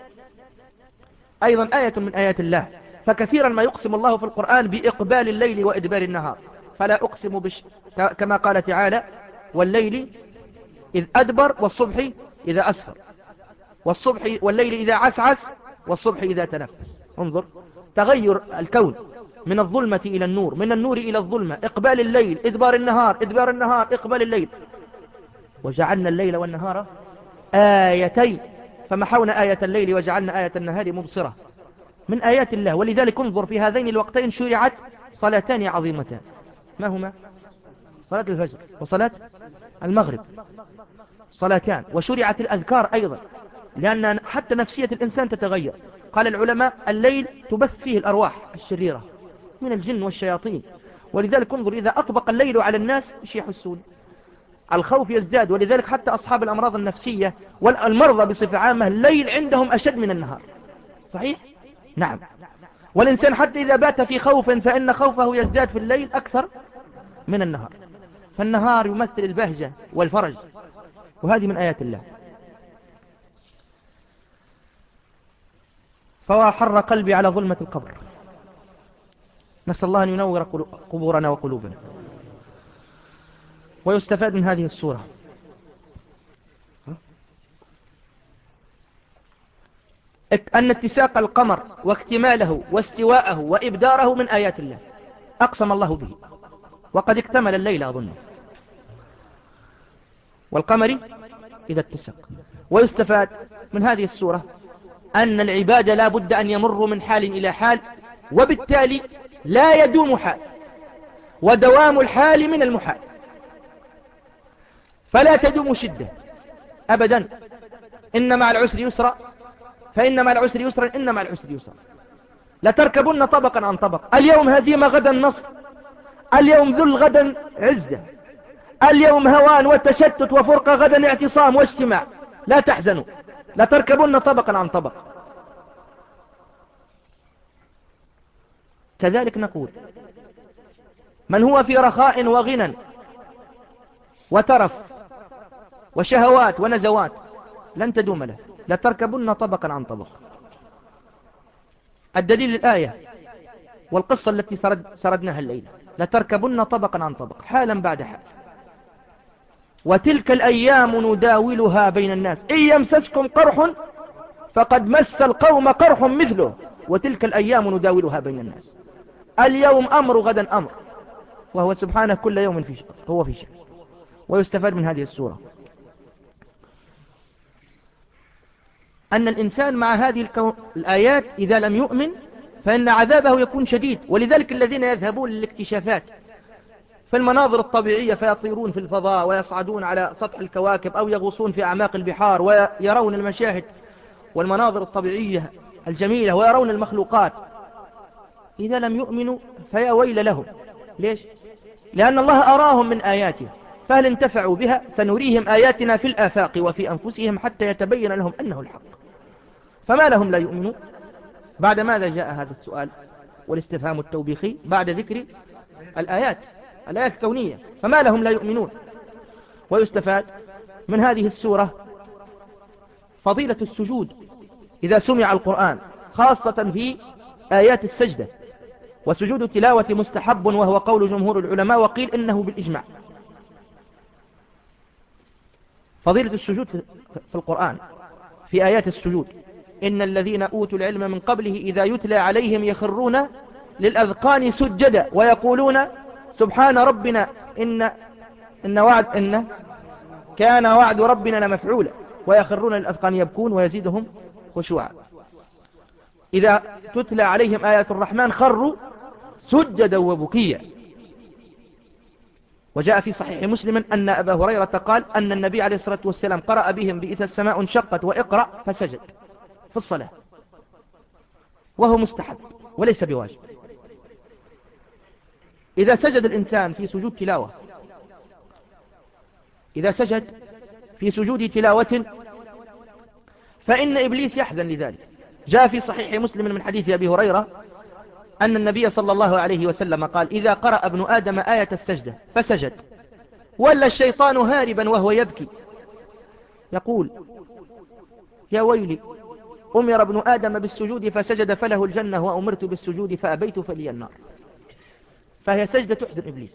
أيضا آية من آيات الله. فكثيرا ما يقسم الله في القرآن بإقبال الليل وإدبار النهار، فلا أقسم بش... كما قال تعالى والليل إذ أدبر والصبح إذا أسفر، والصبح والليل إذا عسعس والصبح إذا تنفس. انظر تغير الكون من الظلمة إلى النور، من النور إلى الظلمة، إقبال الليل إدبار النهار، إدبار النهار إقبال الليل. وجعلنا الليل والنهار آيتين فمحونا آية الليل وجعلنا آية النهار مبصرة، من آيات الله. ولذلك انظر في هذين الوقتين شرعت صلاتان عظيمتان، ما هما؟ صلاة الفجر وصلاة المغرب، صلاتان. وشرعت الأذكار أيضا، لأن حتى نفسية الإنسان تتغير. قال العلماء الليل تبث فيه الأرواح الشريرة من الجن والشياطين، ولذلك انظر إذا أطبق الليل على الناس ايش يحسون؟ الخوف يزداد. ولذلك حتى أصحاب الأمراض النفسية والمرضى بصفة عامة الليل عندهم أشد من النهار. صحيح؟ نعم. والإنسان حتى إذا بات في خوف فإن خوفه يزداد في الليل أكثر من النهار. فالنهار يمثل البهجة والفرج، وهذه من آيات الله. فحر قلبي على ظلمة القبر، نسأل الله أن ينور قبورنا وقلوبنا. ويستفاد من هذه السورة أن اتساق القمر واكتماله واستواءه وإبداره من آيات الله، أقسم الله به وقد اكتمل الليل أظن، والقمر إذا اتسق. ويستفاد من هذه السورة أن العباد لا بد أن يمروا من حال إلى حال، وبالتالي لا يدوم حال، ودوام الحال من المحال، فلا تدوم شدة أبدا. إن مع العسر يسرا، فإن مع العسر يسرا، إن مع العسر يسرا. لتركبن طبقا عن طبق، اليوم هزيمة غدا نصر، اليوم ذل غدا عزة، اليوم هوان وتشتت وفرقة غدا اعتصام واجتماع. لا تحزنوا، لتركبن طبقا عن طبق. كذلك نقول من هو في رخاء وغنى وترف وشهوات ونزوات لن تدوم له، لتركبن طبقا عن طبق. الدليل الآية والقصة التي سرد سردناها الليلة، لتركبن طبقا عن طبق، حالا بعد حال. وتلك الأيام نداولها بين الناس، إن يمسسكم قرح فقد مس القوم قرح مثله، وتلك الأيام نداولها بين الناس. اليوم أمر غدا أمر، وهو سبحانه كل يوم في شأن، هو في شأن. ويستفاد من هذه السورة أن الإنسان مع هذه الآيات إذا لم يؤمن فإن عذابه يكون شديد. ولذلك الذين يذهبون للاكتشافات في المناظر الطبيعية فيطيرون في الفضاء ويصعدون على سطح الكواكب أو يغوصون في أعماق البحار ويرون المشاهد والمناظر الطبيعية الجميلة ويرون المخلوقات، إذا لم يؤمنوا فيا ويل لهم. ليش؟ لأن الله أراهم من آياته، فهل انتفعوا بها؟ سنريهم آياتنا في الآفاق وفي أنفسهم حتى يتبين لهم أنه الحق. فما لهم لا يؤمنون؟ بعد ماذا جاء هذا السؤال والاستفهام التوبيخي؟ بعد ذكر الآيات، الآيات الكونية. فما لهم لا يؤمنون؟ ويستفاد من هذه السورة فضيلة السجود إذا سمع القرآن، خاصة في آيات السجدة. وسجود التلاوة مستحب وهو قول جمهور العلماء، وقيل إنه بالإجماع. فضيلة السجود في القرآن في آيات السجود، إن الذين أوتوا العلم من قبله إذا يتلى عليهم يخرون للأذقان سجدا ويقولون سبحان ربنا إن إن وعد إن كان وعد ربنا لمفعولا، ويخرون للأذقان يبكون ويزيدهم خشوعا. إذا تتلى عليهم آيات الرحمن خروا سجدا وبكيا. وجاء في صحيح مسلم أن أبا هريرة قال أن النبي عليه الصلاة والسلام قرأ بهم بإذا السماء انشقت وإقرأ في الصلاة. وهو مستحب وليس بواجب. إذا سجد الإنسان في سجود تلاوة إذا سجد في سجود تلاوة فإن إبليس يحزن لذلك. جاء في صحيح مسلم من حديث أبي هريرة أن النبي صلى الله عليه وسلم قال: إذا قرأ ابن آدم آية السجدة فسجد ولا الشيطان هاربا وهو يبكي يقول: يا ويلي، أمر ابن آدم بالسجود فسجد فله الجنة، وأمرت بالسجود فأبيت فلي النار. فهي سجدة تحزن إبليس.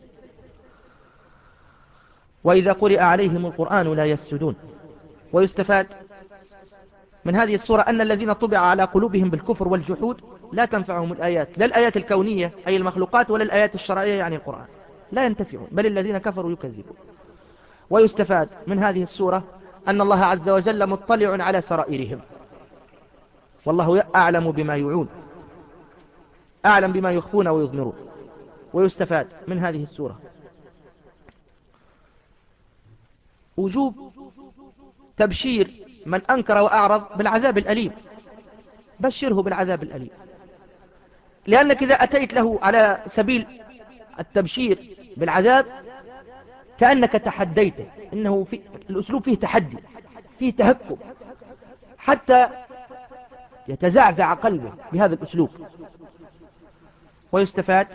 وإذا قرئ عليهم القرآن لا يسجدون. ويستفاد من هذه السورة أن الذين طبع على قلوبهم بالكفر والجحود لا تنفعهم الآيات، لا الآيات الكونية أي المخلوقات ولا الآيات الشرعية يعني القرآن، لا ينتفعون، بل الذين كفروا يكذبون. ويستفاد من هذه السورة أن الله عز وجل مطلع على سرائرهم، والله أعلم بما يوعون، أعلم بما يخفون ويضمرون. ويستفاد من هذه السورة وجوب تبشير من أنكر وأعرض بالعذاب الأليم. بشره بالعذاب الأليم، لأنك إذا أتيت له على سبيل التبشير بالعذاب كأنك تحديته. إنه في الأسلوب فيه تحدي، فيه تهكم، حتى يتزعزع قلبه بهذا الأسلوب. ويستفاد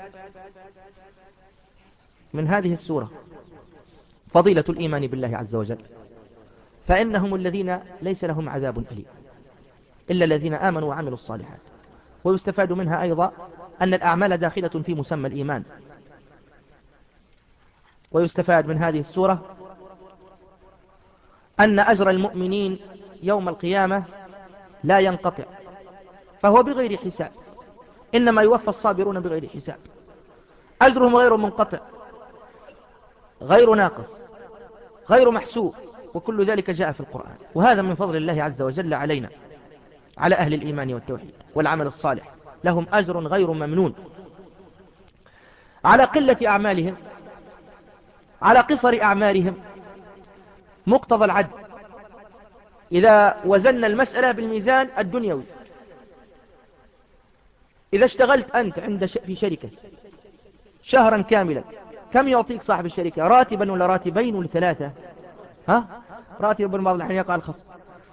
من هذه السورة فضيلة الإيمان بالله عز وجل، فإنهم الذين ليس لهم عذاب أليم إلا الذين آمنوا وعملوا الصالحات. ويستفاد منها أيضا أن الأعمال داخلة في مسمى الإيمان. ويستفاد من هذه السورة أن أجر المؤمنين يوم القيامة لا ينقطع، فهو بغير حساب، إنما يوفى الصابرون بغير حساب، أجرهم غير منقطع، غير ناقص، غير محسوب، وكل ذلك جاء في القرآن. وهذا من فضل الله عز وجل علينا، على أهل الإيمان والتوحيد والعمل الصالح، لهم أجر غير ممنون على قلة أعمالهم، على قصر أعمارهم. مقتضى العدل إذا وزن المسألة بالميزان الدنيوي، إذا اشتغلت أنت عند ش... في شركة شهرا كاملا، كم يعطيك صاحب الشركة؟ راتبا ولا راتبين ولا ثلاثة؟ ها؟ راتب بعض الحين يقع الخصم،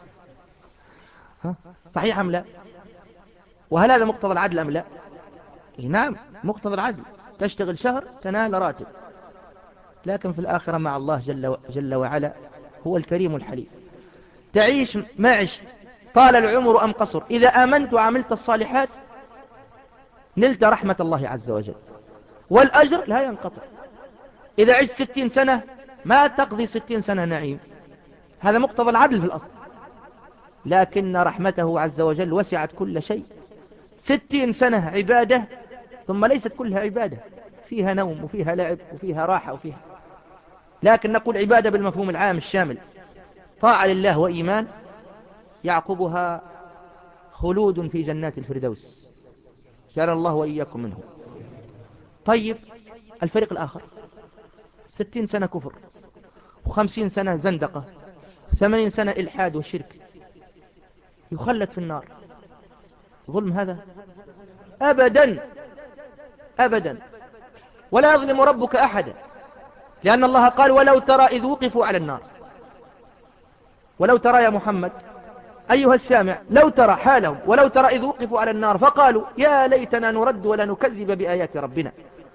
ها؟ صحيح أم لا؟ وهل هذا مقتضى العدل أم لا؟ نعم مقتضى العدل، تشتغل شهر تنال راتب، لكن في الآخرة مع الله جل, جل وعلا هو الكريم الحليم. تعيش ما عشت، طال العمر أم قصر، إذا آمنت وعملت الصالحات نلت رحمة الله عز وجل، والأجر لا ينقطع. إذا عشت ستين سنة ما تقضي ستين سنة نعيم، هذا مقتضى العدل في الأصل، لكن رحمته عز وجل وسعت كل شيء. ستين سنة عبادة ثم ليست كلها عبادة، فيها نوم وفيها لعب وفيها راحة وفيها، لكن نقول عبادة بالمفهوم العام الشامل، طاعة لله وإيمان يعقبها خلود في جنات الفردوس، جعل الله وإياكم منه. طيب الفريق الآخر ستين سنة كفر، وخمسين سنة زندقة، ثمانين سنة إلحاد وشرك، يخلد في النار. ظلم هذا؟ أبدا أبدا، ولا يظلم ربك أحدا، لأن الله قال: ولو ترى إذ وقفوا على النار. ولو ترى يا محمد أيها السامع، لو ترى حالهم، ولو ترى إذ وقفوا على النار فقالوا يا ليتنا نرد ولا نكذب بآيات ربنا،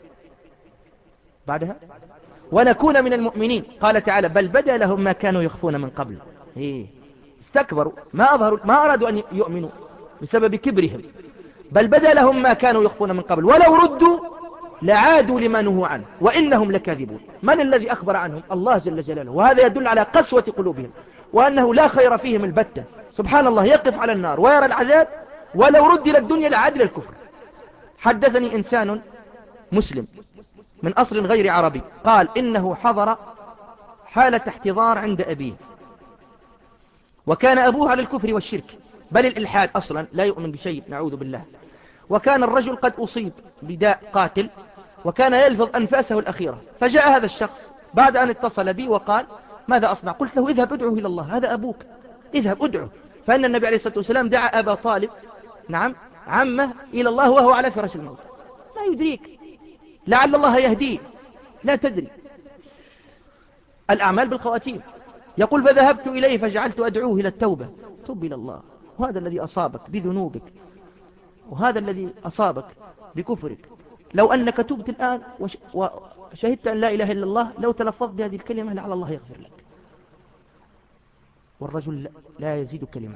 بعدها ونكون من المؤمنين. قال تعالى: بل بدا لهم ما كانوا يخفون من قبل. إيه؟ استكبروا، ما أظهروا، ما أرادوا أن يؤمنوا بسبب كبرهم، بل بدا لهم ما كانوا يخفون من قبل ولو ردوا لعادوا لما نهوا عنه وإنهم لكاذبون. من الذي أخبر عنهم؟ الله جل جلاله، وهذا يدل على قسوة قلوبهم وأنه لا خير فيهم البتة. سبحان الله، يقف على النار ويرى العذاب، ولو رد إلى الدنيا لعاد إلى الكفر. حدثني إنسان مسلم من أصل غير عربي قال إنه حضر حالة احتضار عند أبيه، وكان أبوه على الكفر والشرك بل الإلحاد أصلا، لا يؤمن بشيء نعوذ بالله. وكان الرجل قد أصيب بداء قاتل وكان يلفظ أنفاسه الأخيرة، فجاء هذا الشخص بعد أن اتصل بي وقال: ماذا أصنع؟ قلت له: اذهب ادعو إلى الله، هذا أبوك، اذهب ادعو. فإن النبي عليه الصلاة والسلام دعا أبا طالب، نعم، عمه إلى الله وهو على فراش الموت، ما يدريك، لعل الله يهديه، لا تدري. الأعمال بالخواتيم. يقول فذهبت إليه فجعلت أدعوه إلى التوبة، تب إلى الله، وهذا الذي أصابك بذنوبك، وهذا الذي أصابك بكفرك، لو أنك تبت الآن وش وشهدت أن لا إله إلا الله، لو تلفظت بهذه الكلمة لعل الله يغفر لك. والرجل لا يزيد كلمة.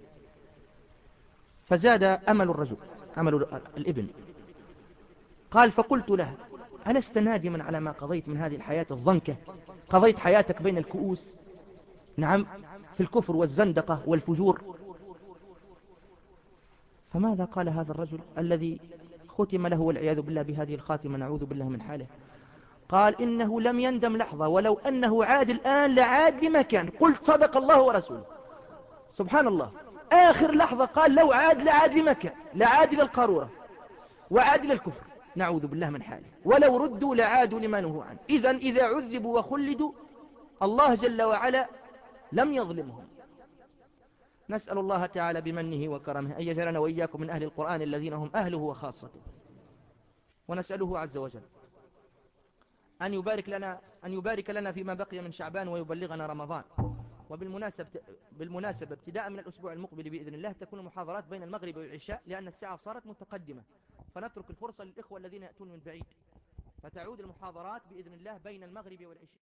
فزاد أمل الرجل، أمل الابن. قال فقلت له ألست نادما على ما قضيت من هذه الحياة الضنكة؟ قضيت حياتك بين الكؤوس، نعم، في الكفر والزندقة والفجور. فماذا قال هذا الرجل الذي ختم له والعياذ بالله بهذه الخاتمة، نعوذ بالله من حاله؟ قال إنه لم يندم لحظة، ولو أنه عاد الآن لعاد لما كان. قلت صدق الله ورسوله، سبحان الله. آخر لحظة قال لو عاد لعاد لما كان، لعاد إلى القارورة وعاد إلى الكفر، نعوذ بالله من حاله. ولو ردوا لعادوا لما نهوا عنه. إذن إذا عذبوا وخلدوا الله جل وعلا لم يظلمهم. نسأل الله تعالى بمنه وكرمه أن يجعلنا وإياكم من أهل القرآن الذين هم أهله وخاصته. ونسأله عز وجل أن يبارك لنا أن يبارك لنا فيما بقي من شعبان ويبلغنا رمضان. وبالمناسبة بالمناسبة ابتداء من الأسبوع المقبل بإذن الله تكون المحاضرات بين المغرب والعشاء، لأن الساعة صارت متقدمة، فنترك الفرصة للإخوة الذين يأتون من بعيد، فتعود المحاضرات بإذن الله بين المغرب والعشاء.